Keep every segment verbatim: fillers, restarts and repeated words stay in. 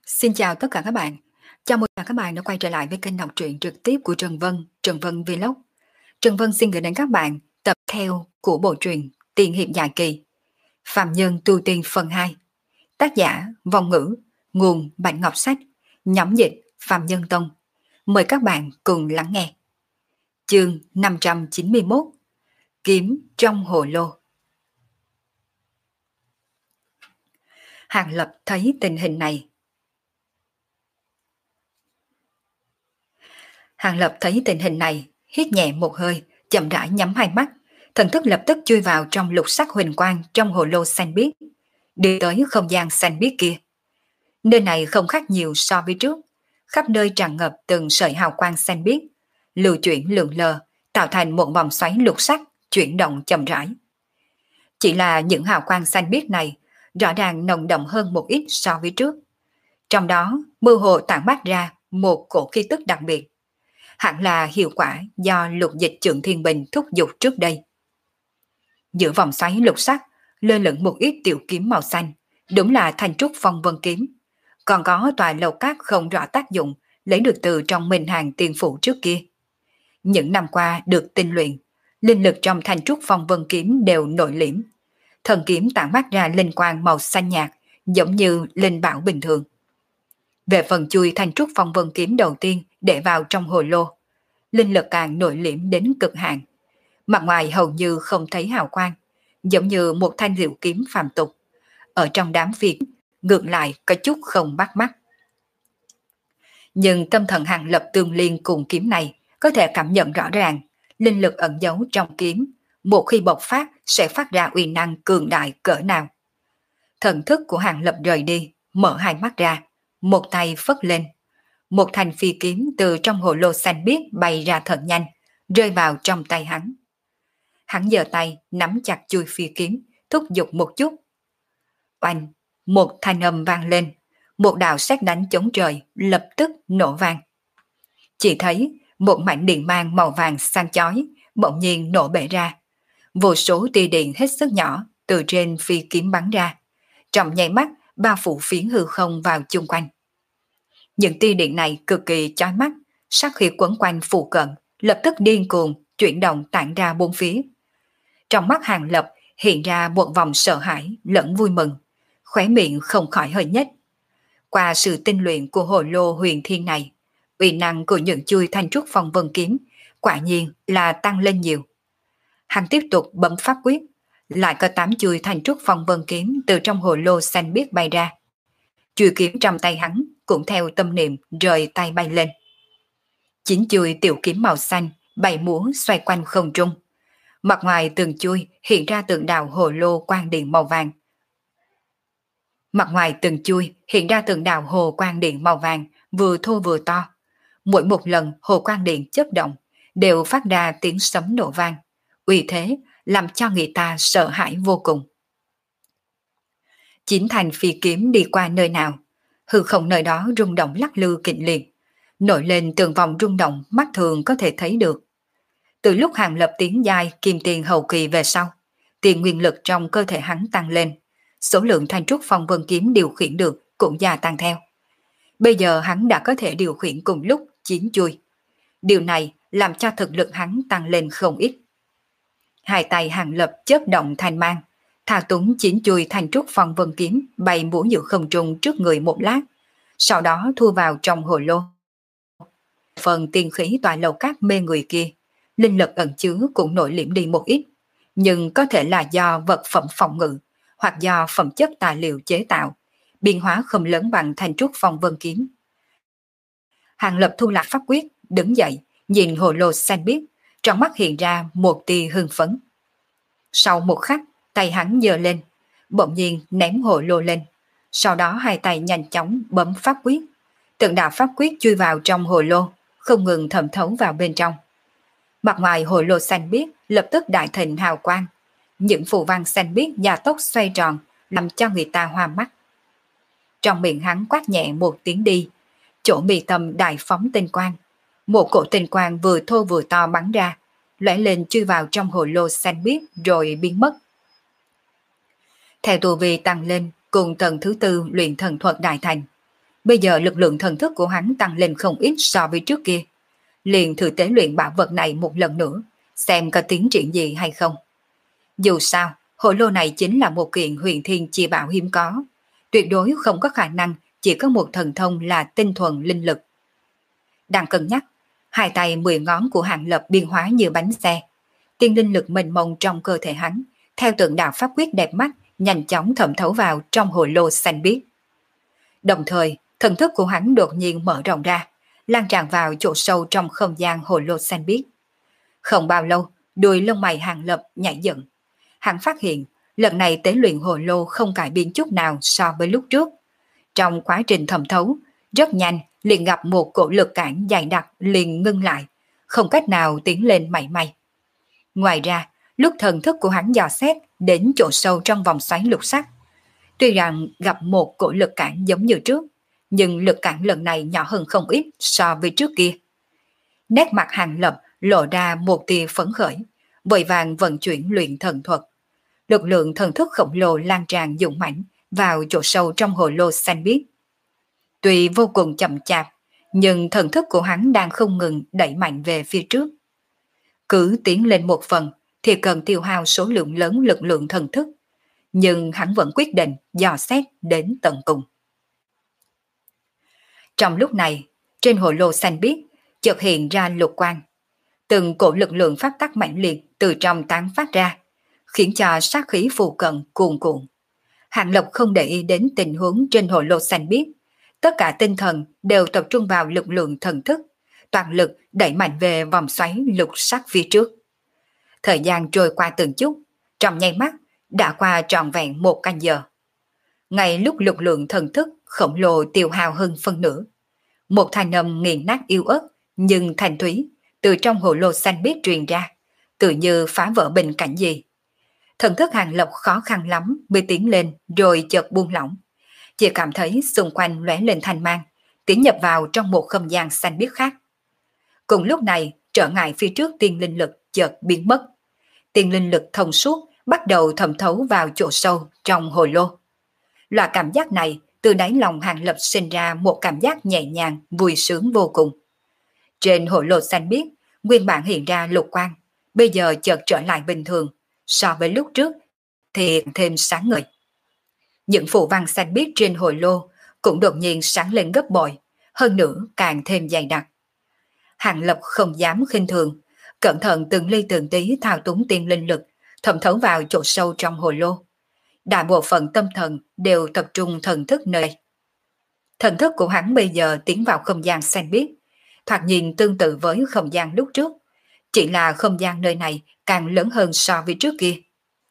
Xin chào tất cả các bạn. Chào mừng các bạn đã quay trở lại với kênh đọc truyện trực tiếp của Trần Vân, Trần Vân Vlog. Trần Vân xin gửi đến các bạn tập theo của bộ truyện Tiền hiệp dài kỳ, Phạm Nhân tu tiên phần hai. Tác giả Vong Ngữ, nguồn Bạch Ngọc Sách, nhóm dịch Phạm Nhân Tông. Mời các bạn cùng lắng nghe. Chương năm trăm chín mươi mốt. Kiếm trong hồ lô. Hàng Lập thấy tình hình này Hàng Lập thấy tình hình này, hít nhẹ một hơi, chậm rãi nhắm hai mắt, thần thức lập tức chui vào trong lục sắc huỳnh quang trong hồ lô xanh biếc, đi tới không gian xanh biếc kia. Nơi này không khác nhiều so với trước, khắp nơi tràn ngập từng sợi hào quang xanh biếc, lưu chuyển lượn lờ, tạo thành một vòng xoáy lục sắc chuyển động chậm rãi. Chỉ là những hào quang xanh biếc này rõ ràng nồng đậm hơn một ít so với trước. Trong đó, mơ hồ tản mát ra một cổ khí tức đặc biệt. Hẳn là hiệu quả do lục dịch Trượng Thiên Bình thúc giục trước đây. Giữa vòng xoáy lục sắc, lơ lửng một ít tiểu kiếm màu xanh, đúng là thanh trúc phong vân kiếm. Còn có tòa lầu cát không rõ tác dụng, lấy được từ trong minh hàng tiền phủ trước kia. Những năm qua được tinh luyện, linh lực trong thanh trúc phong vân kiếm đều nội liễm. Thần kiếm tản mát ra linh quang màu xanh nhạt, giống như linh bảo bình thường. Về phần chui thanh trúc phong vân kiếm đầu tiên để vào trong hồ lô, linh lực càng nội liễm đến cực hạn. Mặt ngoài hầu như không thấy hào quang, giống như một thanh diệu kiếm phàm tục. Ở trong đám phiến, ngược lại có chút không bắt mắt. Nhưng tâm thần Hàng Lập tương liên cùng kiếm này có thể cảm nhận rõ ràng, linh lực ẩn giấu trong kiếm, một khi bộc phát sẽ phát ra uy năng cường đại cỡ nào. Thần thức của Hàng Lập rời đi, mở hai mắt ra, một tay phất lên. Một thanh phi kiếm từ trong hồ lô xanh biếc bay ra thật nhanh, rơi vào trong tay hắn. Hắn giơ tay nắm chặt chuôi phi kiếm, thúc giục một chút. Oanh, một thanh âm vang lên, một đạo sét đánh chống trời lập tức nổ vang. Chỉ thấy một mảnh điện mang màu vàng sáng chói bỗng nhiên nổ bể ra. Vô số tia điện hết sức nhỏ từ trên phi kiếm bắn ra, trong nháy mắt bao phủ phiến hư không vào chung quanh. Những tia điện này cực kỳ chói mắt, sát khí quấn quanh phụ cận, lập tức điên cuồng chuyển động tản ra bốn phía. Trong mắt Hàng Lập hiện ra một vòng sợ hãi lẫn vui mừng, khóe miệng không khỏi hơi nhếch. Qua sự tinh luyện của hồ lô huyền thiên này, uy năng của những chui thanh trúc phong vân kiếm quả nhiên là tăng lên nhiều. Hắn tiếp tục bấm pháp quyết, lại có tám chui thanh trúc phong vân kiếm từ trong hồ lô xanh biếc bay ra. Chuôi kiếm trong tay hắn cũng theo tâm niệm rời tay bay lên. Chín chuôi tiểu kiếm màu xanh bay múa xoay quanh không trung. Mặt ngoài từng chuôi hiện ra tượng đạo hồ lô quang điện màu vàng. Mặt ngoài từng chuôi hiện ra tượng đạo hồ quang điện màu vàng vừa thô vừa to. Mỗi một lần hồ quang điện chớp động đều phát ra tiếng sấm nổ vang, uy thế làm cho người ta sợ hãi vô cùng. Chín thành phi kiếm đi qua nơi nào, hư không nơi đó rung động lắc lư kịch liệt, nổi lên từng vòng rung động mắt thường có thể thấy được. Từ lúc Hàng Lập tiến giai kim tiền hậu kỳ về sau, tiền nguyên lực trong cơ thể hắn tăng lên, số lượng thanh trúc phong vân kiếm điều khiển được cũng gia tăng theo. Bây giờ hắn đã có thể điều khiển cùng lúc chín chuôi. Điều này làm cho thực lực hắn tăng lên không ít. Hai tay Hàng Lập chớp động thanh mang, thao túng chín chuôi thanh trúc phong vân kiếm bay múa giữa không trung trước người một lát, sau đó thu vào trong hồ lô. Phần tiên khí tòa lầu cát mê người kia, linh lực ẩn chứa cũng nổi liễm đi một ít, nhưng có thể là do vật phẩm phòng ngự hoặc do phẩm chất tài liệu chế tạo, biến hóa không lớn bằng thanh trúc phong vân kiếm. Hàng Lập thu lại pháp quyết, đứng dậy, nhìn hồ lô xanh biếc, trong mắt hiện ra một tia hưng phấn. Sau một khắc, tay hắn giơ lên, bỗng nhiên ném hồ lô lên, sau đó hai tay nhanh chóng bấm pháp quyết. Từng đạo pháp quyết chui vào trong hồ lô, không ngừng thẩm thấu vào bên trong. Mặt ngoài hồ lô xanh biếc lập tức đại thịnh hào quang, những phù văn xanh biếc gia tốc xoay tròn, làm cho người ta hoa mắt. Trong miệng hắn quát nhẹ một tiếng đi, chỗ mi tâm đại phóng tinh quang, một cổ tinh quang vừa thô vừa to bắn ra, lóe lên chui vào trong hồ lô xanh biếc rồi biến mất. Theo tu vi tăng lên cùng tầng thứ tư luyện thần thuật đại thành, Bây giờ lực lượng thần thức của hắn tăng lên không ít so với trước kia. Liền thử tế luyện bảo vật này một lần nữa, xem có tiến triển gì hay không. Dù sao, hồ lô này chính là một kiện huyền thiên chi bảo hiếm có. Tuyệt đối không có khả năng chỉ có một thần thông là tinh thuần linh lực. Đang cân nhắc, hai tay mười ngón của Hàng Lập biên hóa như bánh xe. Tiên linh lực mênh mông trong cơ thể hắn, theo tượng đạo pháp quyết đẹp mắt, nhanh chóng thẩm thấu vào trong hồ lô xanh biếc. Đồng thời, thần thức của hắn đột nhiên mở rộng ra, lan tràn vào chỗ sâu trong không gian hồ lô xanh biếc. Không bao lâu, đuôi lông mày Hàng Lập nhảy dựng. Hắn phát hiện, lần này tế luyện hồ lô không cải biến chút nào so với lúc trước. Trong quá trình thẩm thấu, rất nhanh liền gặp một cổ lực cản dày đặc liền ngưng lại, không cách nào tiến lên mảy may. Ngoài ra, lúc thần thức của hắn dò xét đến chỗ sâu trong vòng xoáy lục sắc, tuy rằng gặp một cổ lực cản giống như trước, nhưng lực cản lần này nhỏ hơn không ít so với trước kia. Nét mặt Hàng Lập lộ ra một tia phấn khởi, vội vàng vận chuyển luyện thần thuật. Lực lượng thần thức khổng lồ lan tràn dũng mãnh vào chỗ sâu trong hồ lô xanh biếc. Tuy vô cùng chậm chạp, nhưng thần thức của hắn đang không ngừng đẩy mạnh về phía trước. Cứ tiến lên một phần thì cần tiêu hao số lượng lớn lực lượng thần thức, nhưng hắn vẫn quyết định dò xét đến tận cùng. Trong lúc này, trên hồ lô xanh biếc chợt hiện ra lục quang. Từng cổ lực lượng pháp tắc mạnh liệt từ trong tán phát ra, khiến cho sát khí phù cận cuồn cuộn. Hàng Lập không để ý đến tình huống trên hồ lô xanh biếc, tất cả tinh thần đều tập trung vào lực lượng thần thức, toàn lực đẩy mạnh về vòng xoáy lục sắc phía trước. Thời gian trôi qua từng chút, trong nháy mắt đã qua trọn vẹn một canh giờ. Ngay lúc lực lượng thần thức khổng lồ tiêu hao hơn phân nửa, một thanh âm nghiền nát yếu ớt nhưng thanh thúy từ trong hồ lô xanh biếc truyền ra, tự như phá vỡ bình cảnh gì. Thần thức Hàng Lập khó khăn lắm mới tiến lên rồi chợt buông lỏng, chỉ cảm thấy xung quanh lóe lên thanh mang, tiến nhập vào trong một không gian xanh biếc khác. Cùng lúc này, trở ngại phía trước tiên linh lực chợt biến mất. Tiên linh lực thông suốt bắt đầu thẩm thấu vào chỗ sâu trong hồ lô. Loại cảm giác này từ đáy lòng Hàng Lập sinh ra một cảm giác nhẹ nhàng, vui sướng vô cùng. Trên hồ lô xanh biếc, nguyên bản hiện ra lục quang, bây giờ chợt trở lại bình thường, so với lúc trước thì thêm sáng ngời. Những phù văn xanh biếc trên hồ lô cũng đột nhiên sáng lên gấp bội, hơn nữa càng thêm dày đặc. Hàng Lập không dám khinh thường, cẩn thận từng ly từng tí thao túng tiên linh lực, thẩm thấu vào chỗ sâu trong hồ lô. Đại bộ phận tâm thần đều tập trung thần thức nơi đây. Thần thức của hắn bây giờ tiến vào không gian xanh biếc, thoạt nhìn tương tự với không gian lúc trước, chỉ là không gian nơi này càng lớn hơn so với trước kia.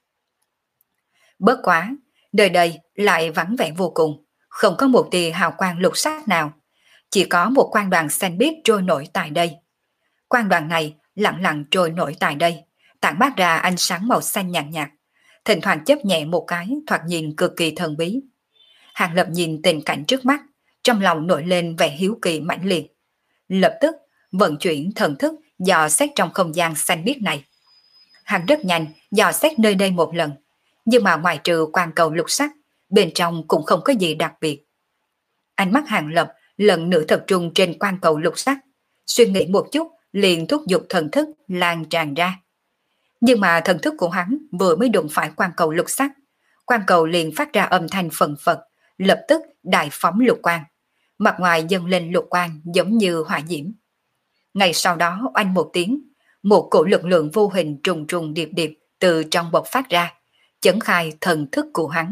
Bất quá, nơi đây lại vắng vẻ vô cùng, không có một tia hào quang lục sắc nào, chỉ có một quang đoàn xanh biếc trôi nổi tại đây. Quang đoàn này lặng lặng trôi nổi tại đây, tản mát ra ánh sáng màu xanh nhạt nhạt, thỉnh thoảng chớp nhẹ một cái, thoạt nhìn cực kỳ thần bí. Hàng Lập nhìn tình cảnh trước mắt, trong lòng nổi lên vẻ hiếu kỳ mãnh liệt, lập tức vận chuyển thần thức dò xét trong không gian xanh biếc này. Hắn rất nhanh dò xét nơi đây một lần, nhưng mà ngoài trừ quang cầu lục sắc, bên trong cũng không có gì đặc biệt. Ánh mắt Hàng Lập lần nữa tập trung trên quang cầu lục sắc, suy nghĩ một chút liền thúc giục thần thức lan tràn ra. Nhưng mà thần thức của hắn vừa mới đụng phải quang cầu lục sắc, quang cầu liền phát ra âm thanh phần phật, lập tức đại phóng lục quang, mặt ngoài dâng lên lục quang giống như hỏa diễm. Ngay sau đó oanh một tiếng, một cổ lực lượng vô hình trùng trùng điệp điệp từ trong bộc phát ra, chấn khai thần thức của hắn.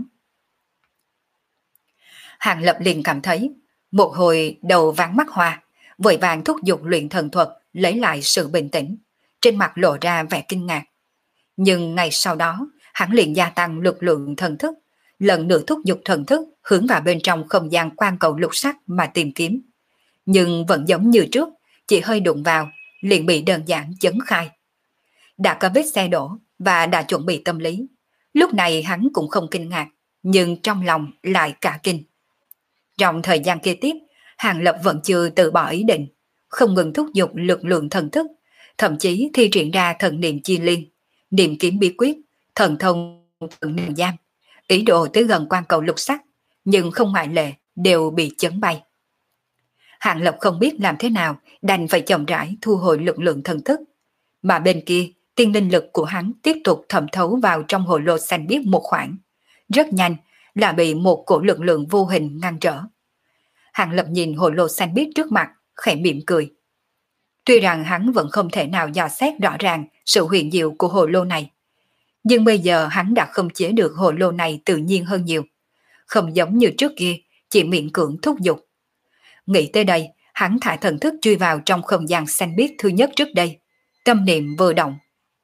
Hàng Lập liền cảm thấy một hồi đầu váng mắt hoa, vội vàng thúc giục luyện thần thuật lấy lại sự bình tĩnh, trên mặt lộ ra vẻ kinh ngạc. Nhưng ngay sau đó, hắn liền gia tăng lực lượng thần thức, lần nữa thúc giục thần thức hướng vào bên trong không gian quang cầu lục sắc mà tìm kiếm. Nhưng vẫn giống như trước, chỉ hơi đụng vào, liền bị đơn giản chấn khai. Đã có vết xe đổ và đã chuẩn bị tâm lý. Lúc này hắn cũng không kinh ngạc, nhưng trong lòng lại cả kinh. Trong thời gian kế tiếp, Hàng Lập vẫn chưa từ bỏ ý định, không ngừng thúc giục lực lượng thần thức, thậm chí thi triển ra thần niệm chi liên, niệm kiếm bí quyết, thần thông thần niệm giam, ý đồ tới gần quan cầu lục sắc, nhưng không ngoại lệ đều bị chấn bay. Hàng Lập không biết làm thế nào, đành phải chậm rãi thu hồi lực lượng thần thức. Mà bên kia, tiên linh lực của hắn tiếp tục thẩm thấu vào trong hồ lô xanh biếc một khoảng. Rất nhanh là bị một cổ lực lượng vô hình ngăn trở. Hàng Lập nhìn hồ lô xanh biếc trước mặt, khẽ mỉm cười. Tuy rằng hắn vẫn không thể nào dò xét rõ ràng sự huyền diệu của hồ lô này, nhưng bây giờ hắn đã không chế được hồ lô này tự nhiên hơn nhiều. Không giống như trước kia, chỉ miễn cưỡng thúc giục. Nghĩ tới đây, hắn thả thần thức chui vào trong không gian xanh biếc thứ nhất trước đây. Tâm niệm vừa động.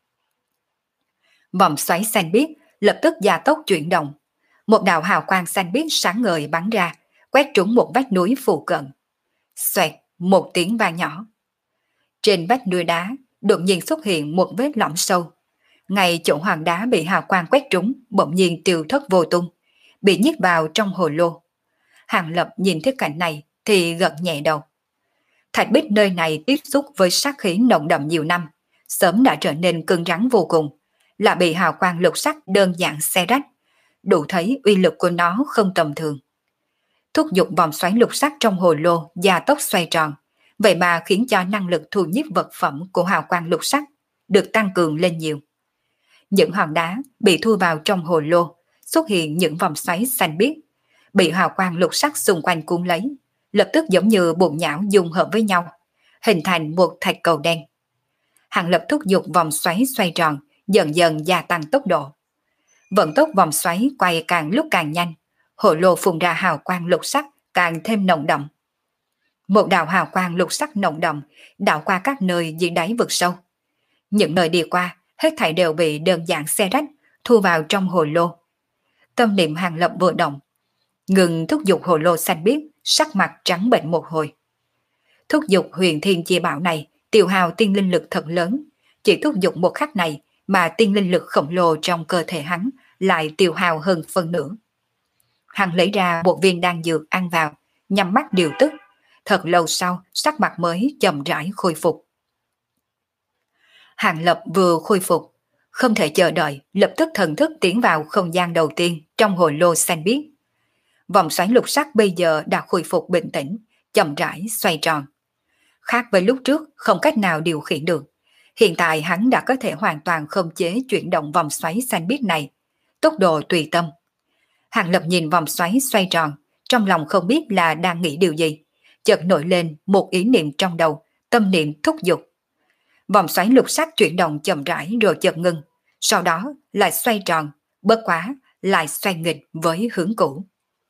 Vòng xoáy xanh biếc lập tức gia tốc chuyển động. Một đạo hào quang xanh biếc sáng ngời bắn ra, quét trúng một vách núi phụ cận. Xoẹt, một tiếng vang nhỏ. Trên vách núi đá, đột nhiên xuất hiện một vết lõm sâu. Ngay chỗ hoàng đá bị hào quang quét trúng, bỗng nhiên tiêu thất vô tung, bị nhét vào trong hồ lô. Hàng Lập nhìn thấy cảnh này thì gật nhẹ đầu. Thạch bích nơi này tiếp xúc với sát khí nồng đậm nhiều năm, sớm đã trở nên cứng rắn vô cùng, là bị hào quang lục sắc đơn giản xé rách, đủ thấy uy lực của nó không tầm thường. Thúc giục vòng xoáy lục sắc trong hồ lô gia tốc xoay tròn, vậy mà khiến cho năng lực thu nhiếp vật phẩm của hào quang lục sắc được tăng cường lên nhiều. Những hòn đá bị thu vào trong hồ lô, xuất hiện những vòng xoáy xanh biếc, bị hào quang lục sắc xung quanh cuốn lấy, lập tức giống như bùn nhão dung hợp với nhau, hình thành một thạch cầu đen. Hàng Lập thúc giục vòng xoáy xoay tròn, dần dần gia tăng tốc độ. Vận tốc vòng xoáy quay càng lúc càng nhanh, hồ lô phun ra hào quang lục sắc càng thêm nồng đậm. Một đạo hào quang lục sắc nồng đậm đảo qua các nơi dưới đáy vực sâu. Những nơi đi qua, hết thảy đều bị đơn giản xé rách, thu vào trong hồ lô. Tâm niệm Hàng Lập vừa động, ngừng thúc giục hồ lô xanh biếc, sắc mặt trắng bệch một hồi. Thúc giục huyền thiên chi bảo này tiêu hao tiên linh lực thật lớn, chỉ thúc giục một khắc này mà tiên linh lực khổng lồ trong cơ thể hắn lại tiêu hao hơn phân nửa. Hắn lấy ra một viên đan dược ăn vào, nhắm mắt điều tức. Thật lâu sau, sắc mặt mới chậm rãi khôi phục. Hàng Lập vừa khôi phục, không thể chờ đợi, lập tức thần thức tiến vào không gian đầu tiên trong hồ lô xanh biếc. Vòng xoáy lục sắc bây giờ đã khôi phục bình tĩnh, chậm rãi xoay tròn. Khác với lúc trước không cách nào điều khiển được, hiện tại hắn đã có thể hoàn toàn khống chế chuyển động vòng xoáy xanh biếc này, tốc độ tùy tâm. Hàng Lập nhìn vòng xoáy xoay tròn, trong lòng không biết là đang nghĩ điều gì, chợt nổi lên một ý niệm trong đầu, tâm niệm thúc giục. Vòng xoáy lục sắc chuyển động chậm rãi rồi chợt ngưng, sau đó lại xoay tròn, bất quá lại xoay nghịch với hướng cũ.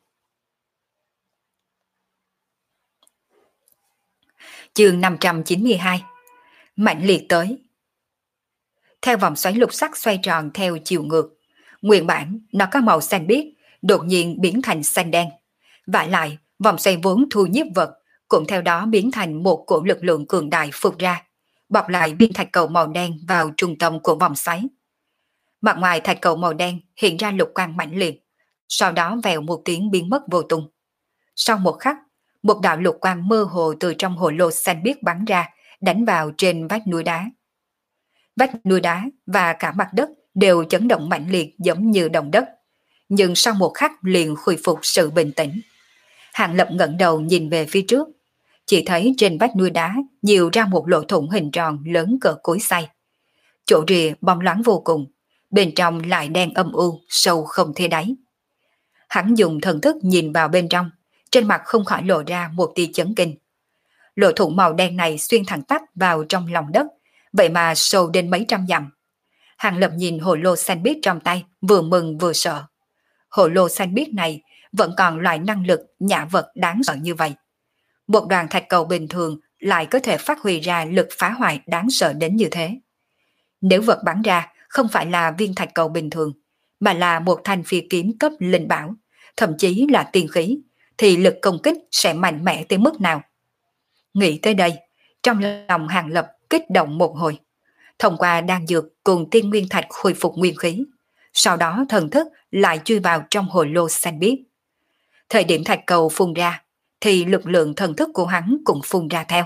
Chương năm trăm chín mươi hai. Mạnh liệt tới. Theo vòng xoáy lục sắc xoay tròn theo chiều ngược, nguyên bản nó có màu xanh biếc, đột nhiên biến thành xanh đen. Vả lại, vòng xoay vốn thu nhiếp vật cũng theo đó biến thành một cổ lực lượng cường đại phụt ra, bọc lại viên thạch cầu màu đen vào trung tâm của vòng xoáy. Mặt ngoài thạch cầu màu đen hiện ra lục quang mãnh liệt, sau đó vèo một tiếng biến mất vô tung. Sau một khắc, một đạo lục quang mơ hồ từ trong hồ lô xanh biếc bắn ra, đánh vào trên vách núi đá. Vách núi đá và cả mặt đất đều chấn động mạnh liệt giống như động đất, nhưng sau một khắc liền khôi phục sự bình tĩnh. Hàng Lập ngẩng đầu nhìn về phía trước, chỉ thấy trên vách núi đá nhiều ra một lỗ thủng hình tròn lớn cỡ cối xay. Chỗ rìa bóng loáng vô cùng, bên trong lại đen âm u, sâu không thấy đáy. Hắn dùng thần thức nhìn vào bên trong, trên mặt không khỏi lộ ra một tia chấn kinh. Lỗ thủng màu đen này xuyên thẳng tắp vào trong lòng đất, vậy mà sâu đến mấy trăm dặm. Hàng Lập nhìn hồ lô xanh biếc trong tay, vừa mừng vừa sợ. Hồ lô xanh biếc này vẫn còn loại năng lực nhã vật đáng sợ như vậy. Một đoàn thạch cầu bình thường lại có thể phát huy ra lực phá hoại đáng sợ đến như thế. Nếu vật bắn ra không phải là viên thạch cầu bình thường, mà là một thanh phi kiếm cấp linh bảo, thậm chí là tiên khí, thì lực công kích sẽ mạnh mẽ tới mức nào? Nghĩ tới đây, trong lòng Hàng Lập kích động một hồi. Thông qua đan dược cùng tiên nguyên thạch khôi phục nguyên khí, sau đó thần thức lại chui vào trong hồ lô xanh biếc. Thời điểm thạch cầu phun ra, thì lực lượng thần thức của hắn cũng phun ra theo.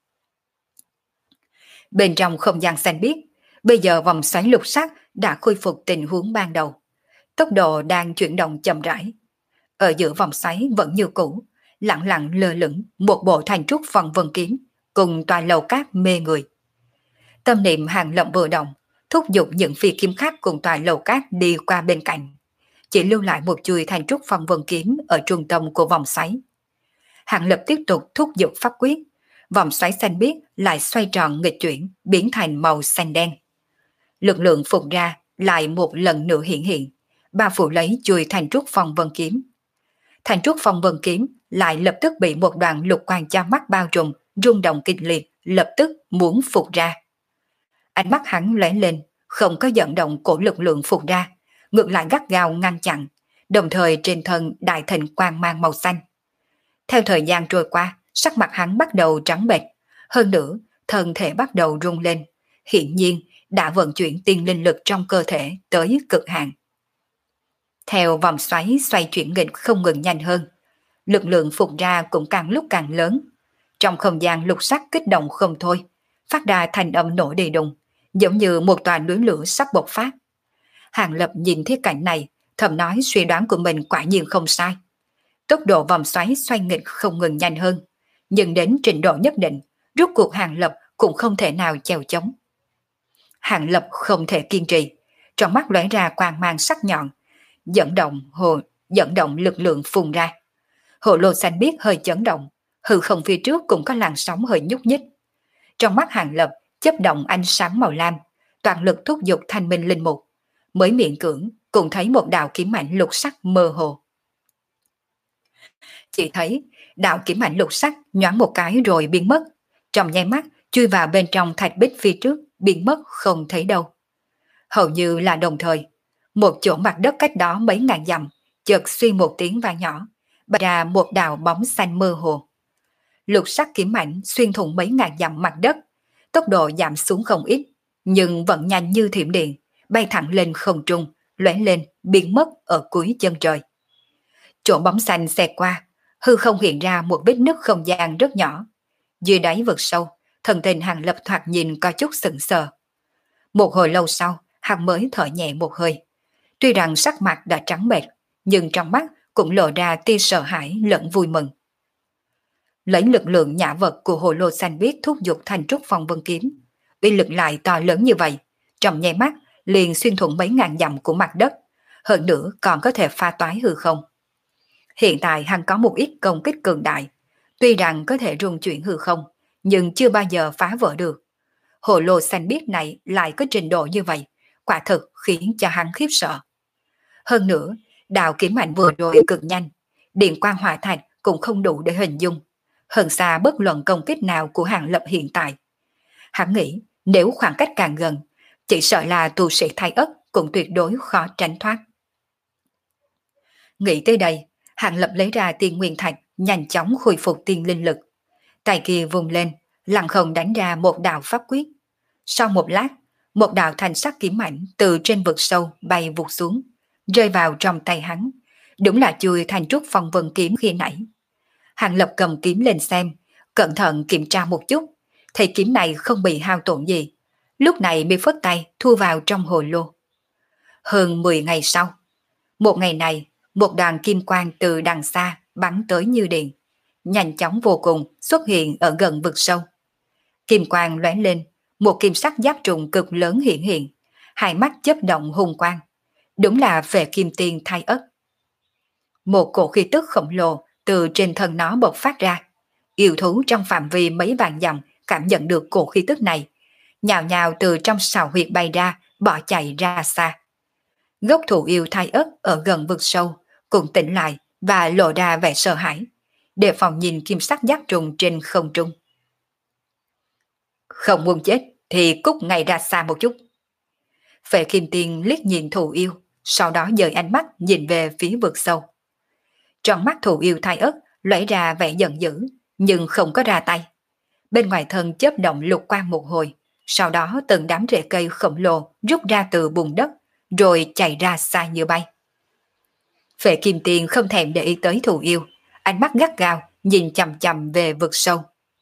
Bên trong không gian xanh biếc, bây giờ vòng xoáy lục sắc đã khôi phục tình huống ban đầu. Tốc độ đang chuyển động chậm rãi. Ở giữa vòng xoáy vẫn như cũ, lặng lặng lơ lửng một bộ thành trúc phong vân kiếm cùng tòa lầu cát mê người. Tâm niệm Hàng Lập vừa động, thúc giục những phi kiếm khác cùng tòa lầu cát đi qua bên cạnh, chỉ lưu lại một chuôi thành trúc phong vân kiếm ở trung tâm của vòng xoáy. Hàng Lập tiếp tục thúc giục pháp quyết, vòng xoáy xanh biếc lại xoay tròn nghịch chuyển, biến thành màu xanh đen. Lực lượng phục ra lại một lần nữa hiện hiện, bao phủ lấy chuôi thành trúc phong vân kiếm. Thành trúc phong vân kiếm lại lập tức bị một đoàn lục quang cha mắt bao trùm, rung động kịch liệt, lập tức muốn phục ra. Ánh mắt hắn lóe lên, không có dẫn động cổ lực lượng phục ra, ngược lại gắt gao ngăn chặn, đồng thời trên thân đại thịnh quang mang màu xanh. Theo thời gian trôi qua, sắc mặt hắn bắt đầu trắng bệch, hơn nữa thân thể bắt đầu rung lên, hiển nhiên đã vận chuyển tiên linh lực trong cơ thể tới cực hạn. Theo vòng xoáy xoay chuyển nghịch không ngừng nhanh hơn, lực lượng phục ra cũng càng lúc càng lớn. Trong không gian lục sắc kích động không thôi, phát ra thành âm nổ đi đùng, giống như một tòa núi lửa sắp bộc phát. Hàng Lập nhìn thấy cảnh này, thầm nói suy đoán của mình quả nhiên không sai. Tốc độ vòng xoáy xoay nghịch không ngừng nhanh hơn, nhưng đến trình độ nhất định, rốt cuộc Hàng Lập cũng không thể nào chèo chống. Hàng Lập không thể kiên trì, trong mắt lóe ra quang mang sắc nhọn, dẫn động hồ dẫn động lực lượng phun ra. Hồ lô xanh biếc hơi chấn động, hư không phía trước cũng có làn sóng hơi nhúc nhích. Trong mắt Hàng Lập chớp động ánh sáng màu lam, toàn lực thúc giục thanh minh linh mục, mới miễn cưỡng cũng thấy một đạo kiếm ảnh lục sắc mơ hồ. Chỉ thấy đạo kiếm ảnh lục sắc nhoáng một cái rồi biến mất, trong nháy mắt chui vào bên trong thạch bích phía trước, biến mất không thấy đâu. Hầu như là đồng thời, một chỗ mặt đất cách đó mấy ngàn dặm, chợt suy một tiếng vang nhỏ, bật ra một đạo bóng xanh mơ hồ. Lục sắc kiếm ảnh xuyên thủng mấy ngàn dặm mặt đất, tốc độ giảm xuống không ít, nhưng vẫn nhanh như thiểm điện, bay thẳng lên không trung, lóe lên, biến mất ở cuối chân trời. Chỗ bóng xanh xẹt qua, hư không hiện ra một vết nứt không gian rất nhỏ. Dưới đáy vực sâu, thần tình Hàng Lập thoạt nhìn có chút sững sờ. Một hồi lâu sau, hắn mới thở nhẹ một hơi. Tuy rằng sắc mặt đã trắng bệch, nhưng trong mắt cũng lộ ra tia sợ hãi lẫn vui mừng. Lấy lực lượng nhã vật của hồ lô xanh biếc thúc giục thành trúc phong vân kiếm, uy lực lại to lớn như vậy, trong nháy mắt liền xuyên thủng mấy ngàn dặm của mặt đất, hơn nữa còn có thể pha toái hư không. Hiện tại hắn có một ít công kích cường đại, tuy rằng có thể rung chuyển hư không, nhưng chưa bao giờ phá vỡ được. Hồ lô xanh biếc này lại có trình độ như vậy, quả thực khiến cho hắn khiếp sợ. Hơn nữa, đạo kiếm ảnh vừa rồi cực nhanh, điện quang hỏa thạch cũng không đủ để hình dung, hơn xa bất luận công kích nào của Hàng Lập hiện tại. Hắn nghĩ nếu khoảng cách càng gần, chỉ sợ là tu sĩ thay ất cũng tuyệt đối khó tránh thoát. Nghĩ tới đây, Hàng Lập lấy ra tiên nguyên thạch, nhanh chóng khôi phục tiên linh lực. Tay kia vùng lên, lặng không đánh ra một đạo pháp quyết. Sau một lát, một đạo thanh sắc kiếm ảnh từ trên vực sâu bay vụt xuống, rơi vào trong tay hắn. Đúng là chui thành trúc phong vân kiếm khi nãy. Hàng Lập cầm kiếm lên xem, cẩn thận kiểm tra một chút, thấy kiếm này không bị hao tổn gì. Lúc này mới phất tay thu vào trong hồ lô. Hơn mười ngày sau, một ngày này, một đoàn kim quang từ đằng xa bắn tới như điện, nhanh chóng vô cùng xuất hiện ở gần vực sâu. Kim quang lóe lên, một kim sắc giáp trùng cực lớn hiện hiện, hai mắt chớp động hung quang, đúng là về kim tiên thay ất. Một cổ khí tức khổng lồ từ trên thân nó bộc phát ra, yêu thú trong phạm vi mấy vạn dặm cảm nhận được cổ khí tức này, nhào nhào từ trong sào huyệt bay ra, bỏ chạy ra xa. Gốc thụ yêu thay ất ở gần vực sâu cũng tỉnh lại và lộ ra vẻ sợ hãi, đề phòng nhìn kim sắc giáp trùng trên không trung. Không muốn chết thì cút ngay ra xa một chút. Phệ kim tiên liếc nhìn thù yêu, sau đó dời ánh mắt nhìn về phía vực sâu. Trong mắt thù yêu thay ất lóe ra vẻ giận dữ, nhưng không có ra tay. Bên ngoài thân chớp động lục quang một hồi, sau đó từng đám rễ cây khổng lồ rút ra từ bùn đất, rồi chạy ra xa như bay. Phệ kim tiên không thèm để ý tới thù yêu, ánh mắt gắt gao nhìn chằm chằm về vực sâu.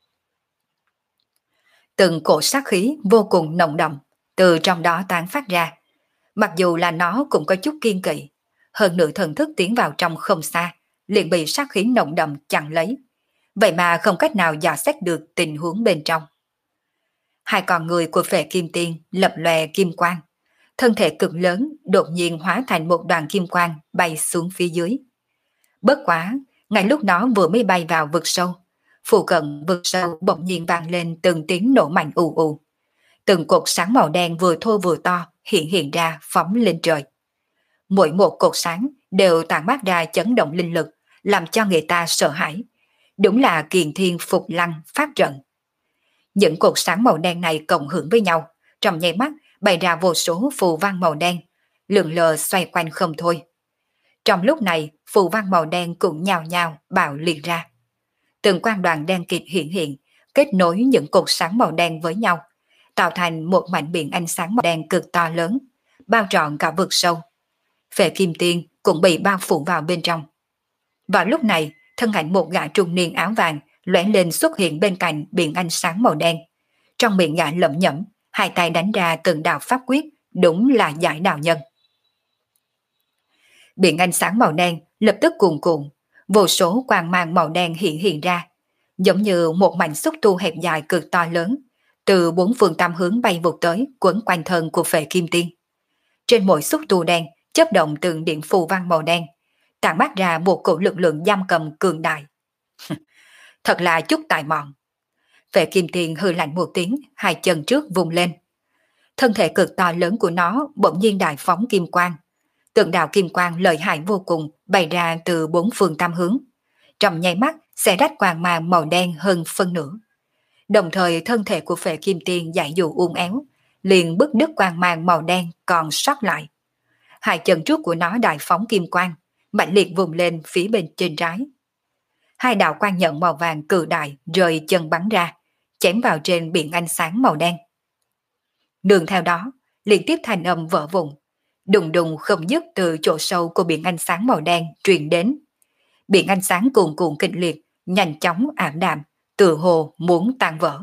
Từng cổ sát khí vô cùng nồng đậm từ trong đó tán phát ra. Mặc dù là nó cũng có chút kiên kỵ, hơn nữa thần thức tiến vào trong không xa, liền bị sát khí nồng đậm chặn lấy, vậy mà không cách nào dò xét được tình huống bên trong. Hai con người của Phệ Kim Tiên lập lòe kim quang, thân thể cực lớn đột nhiên hóa thành một đoàn kim quang bay xuống phía dưới. Bất quá, ngay lúc nó vừa mới bay vào vực sâu, phụ cận vực sâu bỗng nhiên vang lên từng tiếng nổ mạnh ù ù. Từng cột sáng màu đen vừa thô vừa to hiện hiện ra phóng lên trời. Mỗi một cột sáng đều tản mát ra chấn động linh lực, làm cho người ta sợ hãi. Đúng là kiền thiên phục lăng phát trận. Những cột sáng màu đen này cộng hưởng với nhau, trong nháy mắt bày ra vô số phù văn màu đen, lượn lờ xoay quanh không thôi. Trong lúc này, phù văn màu đen cũng nhào nhào bạo liệt ra. Từng quang đoàn đen kịt hiện hiện, kết nối những cột sáng màu đen với nhau, tạo thành một mảnh biển ánh sáng màu đen cực to lớn, bao trọn cả vực sâu. Phệ Kim Tiên cũng bị bao phủ vào bên trong. Vào lúc này, thân ảnh một gã trung niên áo vàng lóe lên xuất hiện bên cạnh biển ánh sáng màu đen. Trong miệng gã lẩm nhẩm, hai tay đánh ra từng đạo pháp quyết, đúng là giải đạo nhân. Biển ánh sáng màu đen lập tức cuồn cuộn, vô số quang mang màu đen hiện hiện ra, giống như một mảnh xúc tu hẹp dài cực to lớn, từ bốn phương tám hướng bay vụt tới quấn quanh thân của Phệ Kim Tiên. Trên mỗi xúc tu đen chớp động từng điện phù văn màu đen, tản mát ra một cổ lực lượng giam cầm cường đại. Thật là chút tài mọn. Phệ Kim Tiên hừ lạnh một tiếng, hai chân trước vùng lên. Thân thể cực to lớn của nó bỗng nhiên đại phóng kim quang. Từng đạo kim quang lợi hại vô cùng bày ra từ bốn phương tám hướng. Trong nháy mắt sẽ rách quang mang màu đen hơn phân nửa. Đồng thời thân thể của Phệ Kim Tiên dại dụ uốn éo, liền bứt đứt quang mang màu đen còn sót lại. Hai chân trước của nó đại phóng kim quang, mạnh liệt vùng lên phía bên trên trái. Hai đạo quang nhận màu vàng cự đại rời chân bắn ra, chém vào trên biển ánh sáng màu đen. Đường theo đó, liên tiếp thanh âm vỡ vụn, đùng đùng không dứt từ chỗ sâu của biển ánh sáng màu đen truyền đến. Biển ánh sáng cuồn cuộn kịch liệt, nhanh chóng ảm đạm, tựa hồ muốn tan vỡ.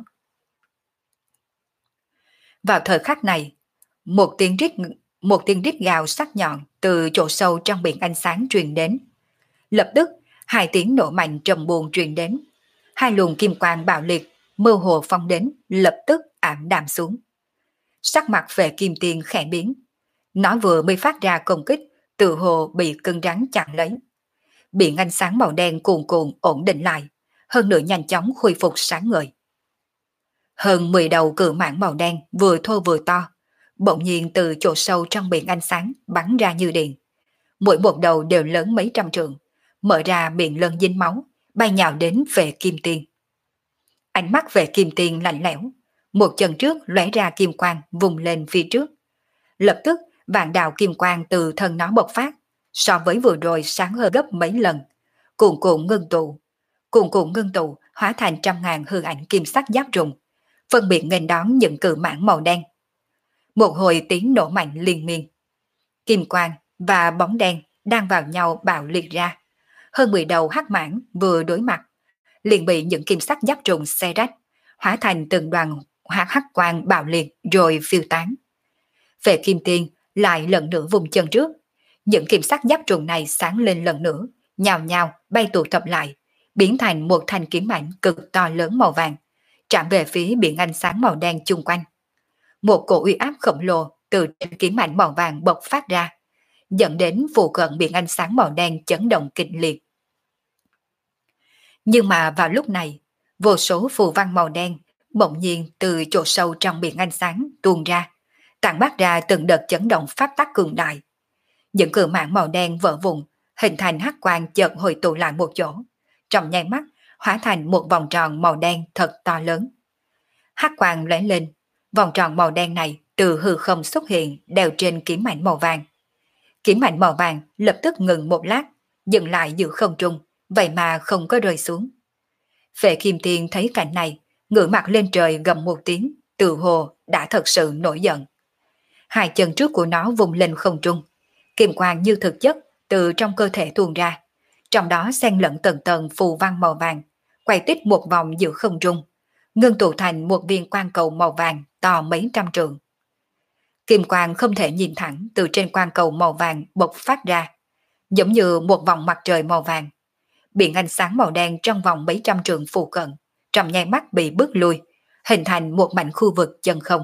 Vào thời khắc này, một tiếng rít một tiếng rít gào sắc nhọn từ chỗ sâu trong biển ánh sáng truyền đến. Lập tức, hai tiếng nổ mạnh trầm buồn truyền đến. Hai luồng kim quang bạo liệt, mơ hồ phong đến, lập tức ảm đạm xuống. Sắc mặt Phệ Kim Tiên khẽ biến. Nó vừa mới phát ra công kích, tự hồ bị cứng rắn chặn lấy. Biển ánh sáng màu đen cuồn cuộn ổn định lại, hơn nữa nhanh chóng khôi phục sáng ngời. Hơn mười đầu cự mãng màu đen vừa thô vừa to, bỗng nhiên từ chỗ sâu trong biển ánh sáng bắn ra như điện. Mỗi một đầu đều lớn mấy trăm trượng, mở ra miệng lớn dính máu, bay nhào đến Phệ Kim Tiên. Ánh mắt Phệ Kim Tiên lạnh lẽo, một chân trước lóe ra kim quang vùng lên phía trước. Lập tức vạn đạo kim quang từ thân nó bộc phát, so với vừa rồi sáng hơn gấp mấy lần, cuồn cuộn ngưng tụ, cuồn cuộn ngưng tụ hóa thành trăm ngàn hư ảnh kim sắc giáp trùng, phân biệt nghênh đón những cự mãng màu đen. Một hồi tiếng nổ mạnh liên miên, kim quang và bóng đen đang vào nhau bạo liệt ra. Hơn mười đầu hắc mãng vừa đối mặt, liền bị những kim sắc giáp trùng xé rách, hóa thành từng đoàn hắc hắc quang bạo liệt rồi phiêu tán. Phệ Kim Tiên lại lần nữa vùng chân trước, những kim sắc giáp trùng này sáng lên lần nữa, nhào nhào bay tụ tập lại, biến thành một thanh kiếm ảnh cực to lớn màu vàng, chạm về phía biển ánh sáng màu đen chung quanh. Một cổ uy áp khổng lồ từ trên kiếm ảnh màu vàng bộc phát ra, dẫn đến phụ cận biển ánh sáng màu đen chấn động kịch liệt. Nhưng mà vào lúc này, vô số phù văn màu đen bỗng nhiên từ chỗ sâu trong biển ánh sáng tuôn ra, tản mát ra từng đợt chấn động pháp tắc cường đại. Những cự mãng màu đen vỡ vụn, hình thành hắc quang chợt hồi tụ lại một chỗ, trong nháy mắt hóa thành một vòng tròn màu đen thật to lớn. Hắc quang lóe lên, vòng tròn màu đen này từ hư không xuất hiện đeo trên kiếm ảnh màu vàng. Kiếm ảnh màu vàng lập tức ngừng một lát, dừng lại giữa không trung, vậy mà không có rơi xuống. Phệ Kim Tiên thấy cảnh này, ngửa mặt lên trời gầm một tiếng, tự hồ đã thật sự nổi giận. Hai chân trước của nó vùng lên không trung, kim quang như thực chất từ trong cơ thể tuôn ra, trong đó xen lẫn tầng tầng phù văn màu vàng, quay tít một vòng giữa không trung, ngưng tụ thành một viên quang cầu màu vàng to mấy trăm trượng. Kim quang không thể nhìn thẳng từ trên quang cầu màu vàng bộc phát ra, giống như một vòng mặt trời màu vàng, Biển ánh sáng màu đen trong vòng mấy trăm trượng phụ cận, trong nháy mắt bị bước lui, hình thành một mảnh khu vực chân không.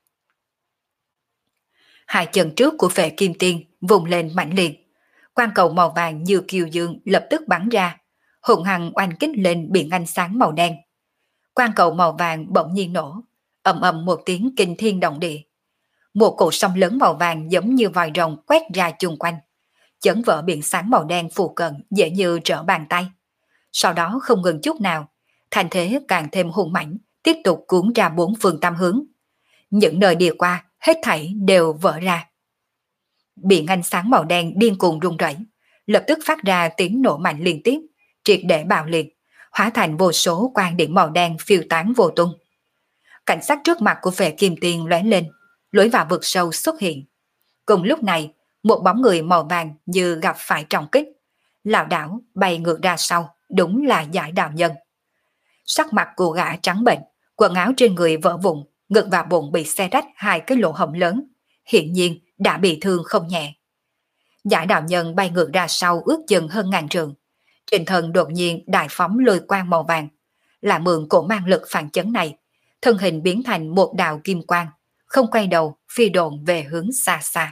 Hai chân trước của Phệ Kim Tiên vùng lên mãnh liệt, quang cầu màu vàng như kiều dương lập tức bắn ra, hùng hăng oanh kích lên biển ánh sáng màu đen. Quang cầu màu vàng bỗng nhiên nổ, ầm ầm một tiếng kinh thiên động địa. Một cột sóng lớn màu vàng giống như vòi rồng quét ra chung quanh, chấn vỡ biển sáng màu đen phù cận dễ như trở bàn tay. Sau đó không ngừng chút nào, thành thế càng thêm hung mãnh, tiếp tục cuốn ra bốn phương tám hướng. Những nơi đi qua, hết thảy đều vỡ ra. Biển ánh sáng màu đen điên cuồng rung rẩy, lập tức phát ra tiếng nổ mạnh liên tiếp, triệt để bạo liệt, hóa thành vô số quang điện màu đen phiêu tán vô tung. Cảnh sát trước mặt của Phệ Kim Tiên lóe lên, lối vào vực sâu xuất hiện. Cùng lúc này, một bóng người màu vàng như gặp phải trọng kích, lảo đảo bay ngược ra sau, đúng là Giải Đạo Nhân. Sắc mặt của gã trắng bệch, quần áo trên người vỡ vụn, ngực và bụng bị xé rách hai cái lỗ hổng lớn, hiển nhiên đã bị thương không nhẹ. Giải Đạo Nhân bay ngược ra sau ước chừng hơn ngàn trường, trên thân đột nhiên đại phóng lôi quang màu vàng, là mượn cổ mang lực phản chấn này, thân hình biến thành một đạo kim quang, không quay đầu phi độn về hướng xa xa.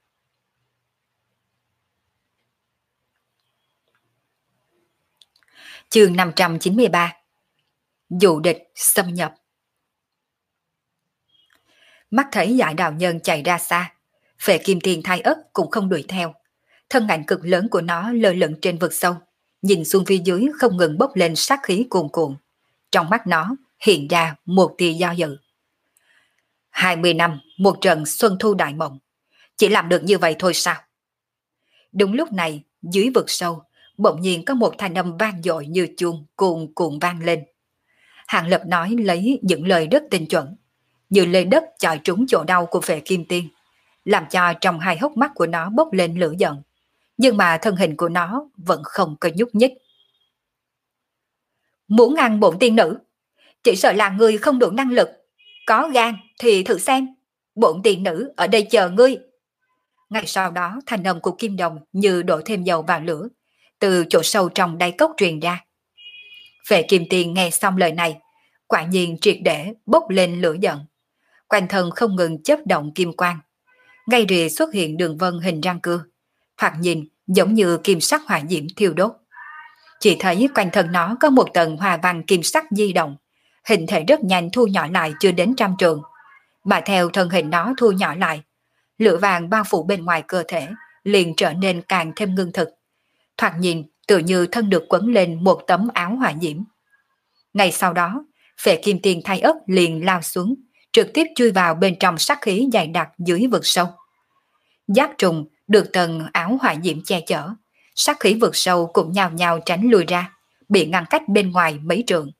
Chương năm trăm chín mươi ba. Dụ địch xâm nhập. Mắt thấy Giải Đạo Nhân chạy ra xa, Phệ Kim Tiên Thái Ất cũng không đuổi theo. Thân ảnh cực lớn của nó lơ lửng trên vực sâu, nhìn xuống phía dưới không ngừng bốc lên sát khí cuồn cuộn. Trong mắt nó hiện ra một tia do dự. Hai mươi năm, một trận xuân thu đại mộng, chỉ làm được như vậy thôi sao? Đúng lúc này, dưới vực sâu, bỗng nhiên có một thanh âm vang dội như chuông cuồn cuộn vang lên. Hàng Lập nói lấy những lời rất tinh chuẩn, như lê đất chọi trúng chỗ đau của Phệ Kim Tiên, làm cho trong hai hốc mắt của nó bốc lên lửa giận, nhưng mà thân hình của nó vẫn không có nhúc nhích. Muốn ngăn bổn tiên nữ, chỉ sợ là ngươi không đủ năng lực, có gan thì thử xem, bổn tiên nữ ở đây chờ ngươi. Ngay sau đó thanh âm của Kim Đồng như đổ thêm dầu vào lửa, từ chỗ sâu trong đáy cốc truyền ra. Phệ Kim Tiên nghe xong lời này, quả nhiên triệt để bốc lên lửa giận, quanh thân không ngừng chớp động kim quang, ngay rìa xuất hiện đường vân hình răng cưa, thoạt nhìn giống như kim sắc hỏa diễm thiêu đốt. Chỉ thấy quanh thân nó có một tầng hoa văn kim sắc di động, hình thể rất nhanh thu nhỏ lại chưa đến trăm trượng, mà theo thân hình nó thu nhỏ lại, lửa vàng bao phủ bên ngoài cơ thể liền trở nên càng thêm ngưng thực, thoạt nhìn tự như thân được quấn lên một tấm áo hỏa diễm. Ngay sau đó, Phệ Kim Tiên Thái Ất liền lao xuống, trực tiếp chui vào bên trong sát khí dày đặc dưới vực sâu. Giáp trùng được tầng áo hỏa diễm che chở, sát khí vực sâu cũng nhào nhào tránh lùi ra, bị ngăn cách bên ngoài mấy trượng.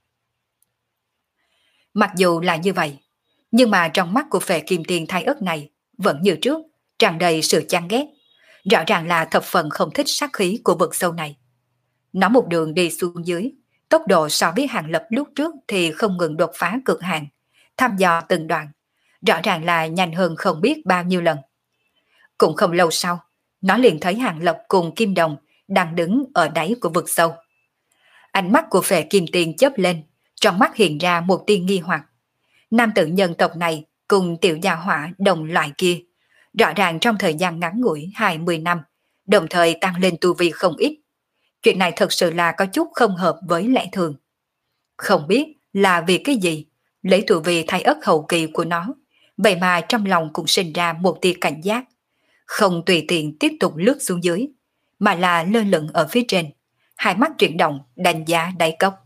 Mặc dù là như vậy, nhưng mà trong mắt của Phệ Kim Tiên Thái Ất này vẫn như trước, tràn đầy sự chán ghét, rõ ràng là thập phần không thích sát khí của vực sâu này. Nó một đường đi xuống dưới, tốc độ so với Hàng Lập lúc trước thì không ngừng đột phá cực hạn, thăm dò từng đoạn, rõ ràng là nhanh hơn không biết bao nhiêu lần. Cũng không lâu sau, nó liền thấy Hàng Lập cùng Kim Đồng đang đứng ở đáy của vực sâu. Ánh mắt của Phệ Kim Tiên chớp lên, trong mắt hiện ra một tia nghi hoặc. Nam tử nhân tộc này cùng tiểu gia hỏa đồng loại kia, rõ ràng trong thời gian ngắn ngủi hai mươi năm, đồng thời tăng lên tu vi không ít. Chuyện này thật sự là có chút không hợp với lẽ thường. Không biết là vì cái gì, lấy tu vi Thái Ất hậu kỳ của nó, vậy mà trong lòng cũng sinh ra một tia cảnh giác, không tùy tiện tiếp tục lướt xuống dưới, mà là lơ lửng ở phía trên, hai mắt chuyển động đánh giá đáy cốc.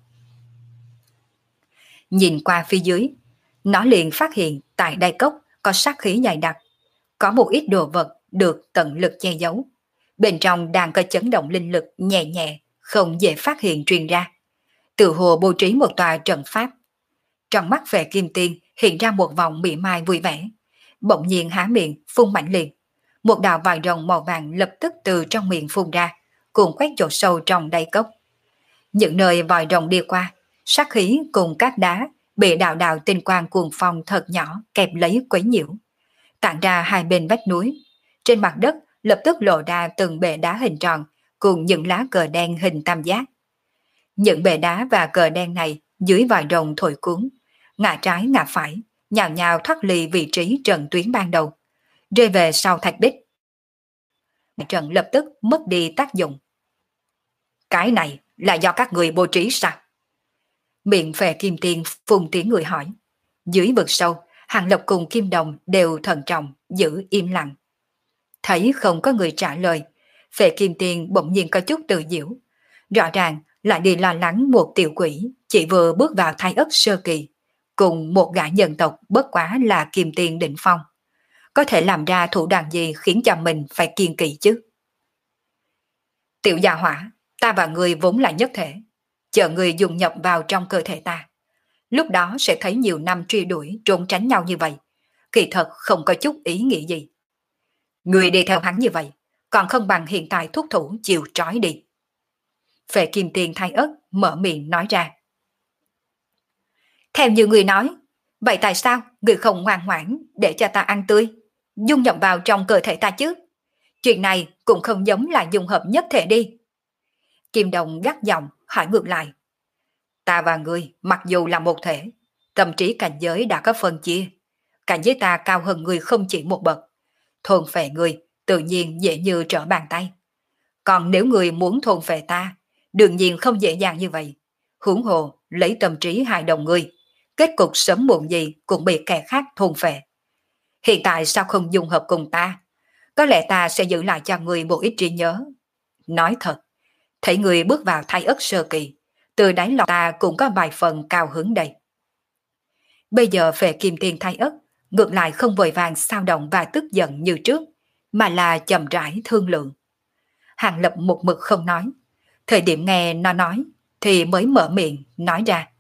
Nhìn qua phía dưới, nó liền phát hiện tại đáy cốc có sát khí dày đặc, có một ít đồ vật được tận lực che giấu. Bên trong đang có chấn động linh lực nhẹ nhẹ, không dễ phát hiện truyền ra. Tự hồ bố trí một tòa trận pháp. Trong mắt Phệ Kim Tiên hiện ra một vòng mỉa mai vui vẻ, bỗng nhiên há miệng phun mạnh liệt. Một đạo vòi rồng màu vàng lập tức từ trong miệng phun ra, cuồn quét chỗ sâu trong đáy cốc. Những nơi vòi rồng đi qua, sát khí cùng các đá bị đạo đạo tinh quang cuồng phong thật nhỏ kẹp lấy quấy nhiễu, tản ra hai bên vách núi. Trên mặt đất lập tức lộ ra từng bệ đá hình tròn cùng những lá cờ đen hình tam giác. Những bệ đá và cờ đen này dưới vòi rồng thổi cuốn, ngả trái ngả phải, nhào nhào thoát ly vị trí trận tuyến ban đầu, rơi về sau thạch bích. Trận lập tức mất đi tác dụng. Cái này là do các người bố trí sao? Miệng Phệ Kim Tiên phun tiếng người hỏi. Dưới vực sâu, Hàng Lập cùng Kim Đồng đều thận trọng, giữ im lặng. Thấy không có người trả lời, Phệ Kim Tiên bỗng nhiên có chút tự giễu. Rõ ràng lại đi lo lắng một tiểu quỷ chỉ vừa bước vào thai ất sơ kỳ, cùng một gã nhân tộc bất quá là Kim Tiên đỉnh phong. Có thể làm ra thủ đoạn gì khiến cho mình phải kiêng kỵ chứ? Tiểu gia hỏa, ta và người vốn là nhất thể. Chờ người dùng nhập vào trong cơ thể ta. Lúc đó sẽ thấy nhiều năm truy đuổi trốn tránh nhau như vậy. Kỳ thật không có chút ý nghĩa gì. Người đi theo hắn như vậy, còn không bằng hiện tại thúc thủ chịu trói đi. Phệ Kim Tiên thay ớt mở miệng nói ra. Theo như người nói, vậy tại sao người không ngoan ngoãn để cho ta ăn tươi, dung nhập vào trong cơ thể ta chứ? Chuyện này cũng không giống là dung hợp nhất thể đi. Kim Đồng gắt giọng hỏi ngược lại. Ta và ngươi mặc dù là một thể, tâm trí cảnh giới đã có phân chia. Cảnh giới ta cao hơn ngươi không chỉ một bậc. Thôn phệ ngươi tự nhiên dễ như trở bàn tay. Còn nếu ngươi muốn thôn phệ ta, đương nhiên không dễ dàng như vậy. Huống hồ lấy tâm trí hài đồng ngươi, kết cục sớm muộn gì cũng bị kẻ khác thôn phệ. Hiện tại sao không dung hợp cùng ta? Có lẽ ta sẽ giữ lại cho ngươi một ít trí nhớ. Nói thật, thấy người bước vào thai ất sơ kỳ, từ đáy lòng ta cũng có vài phần cao hứng đây. Bây giờ Phệ Kim Tiên thai ất, ngược lại không vội vàng sao động và tức giận như trước, mà là chậm rãi thương lượng. Hàng Lập một mực không nói, thời điểm nghe nó nói, thì mới mở miệng nói ra.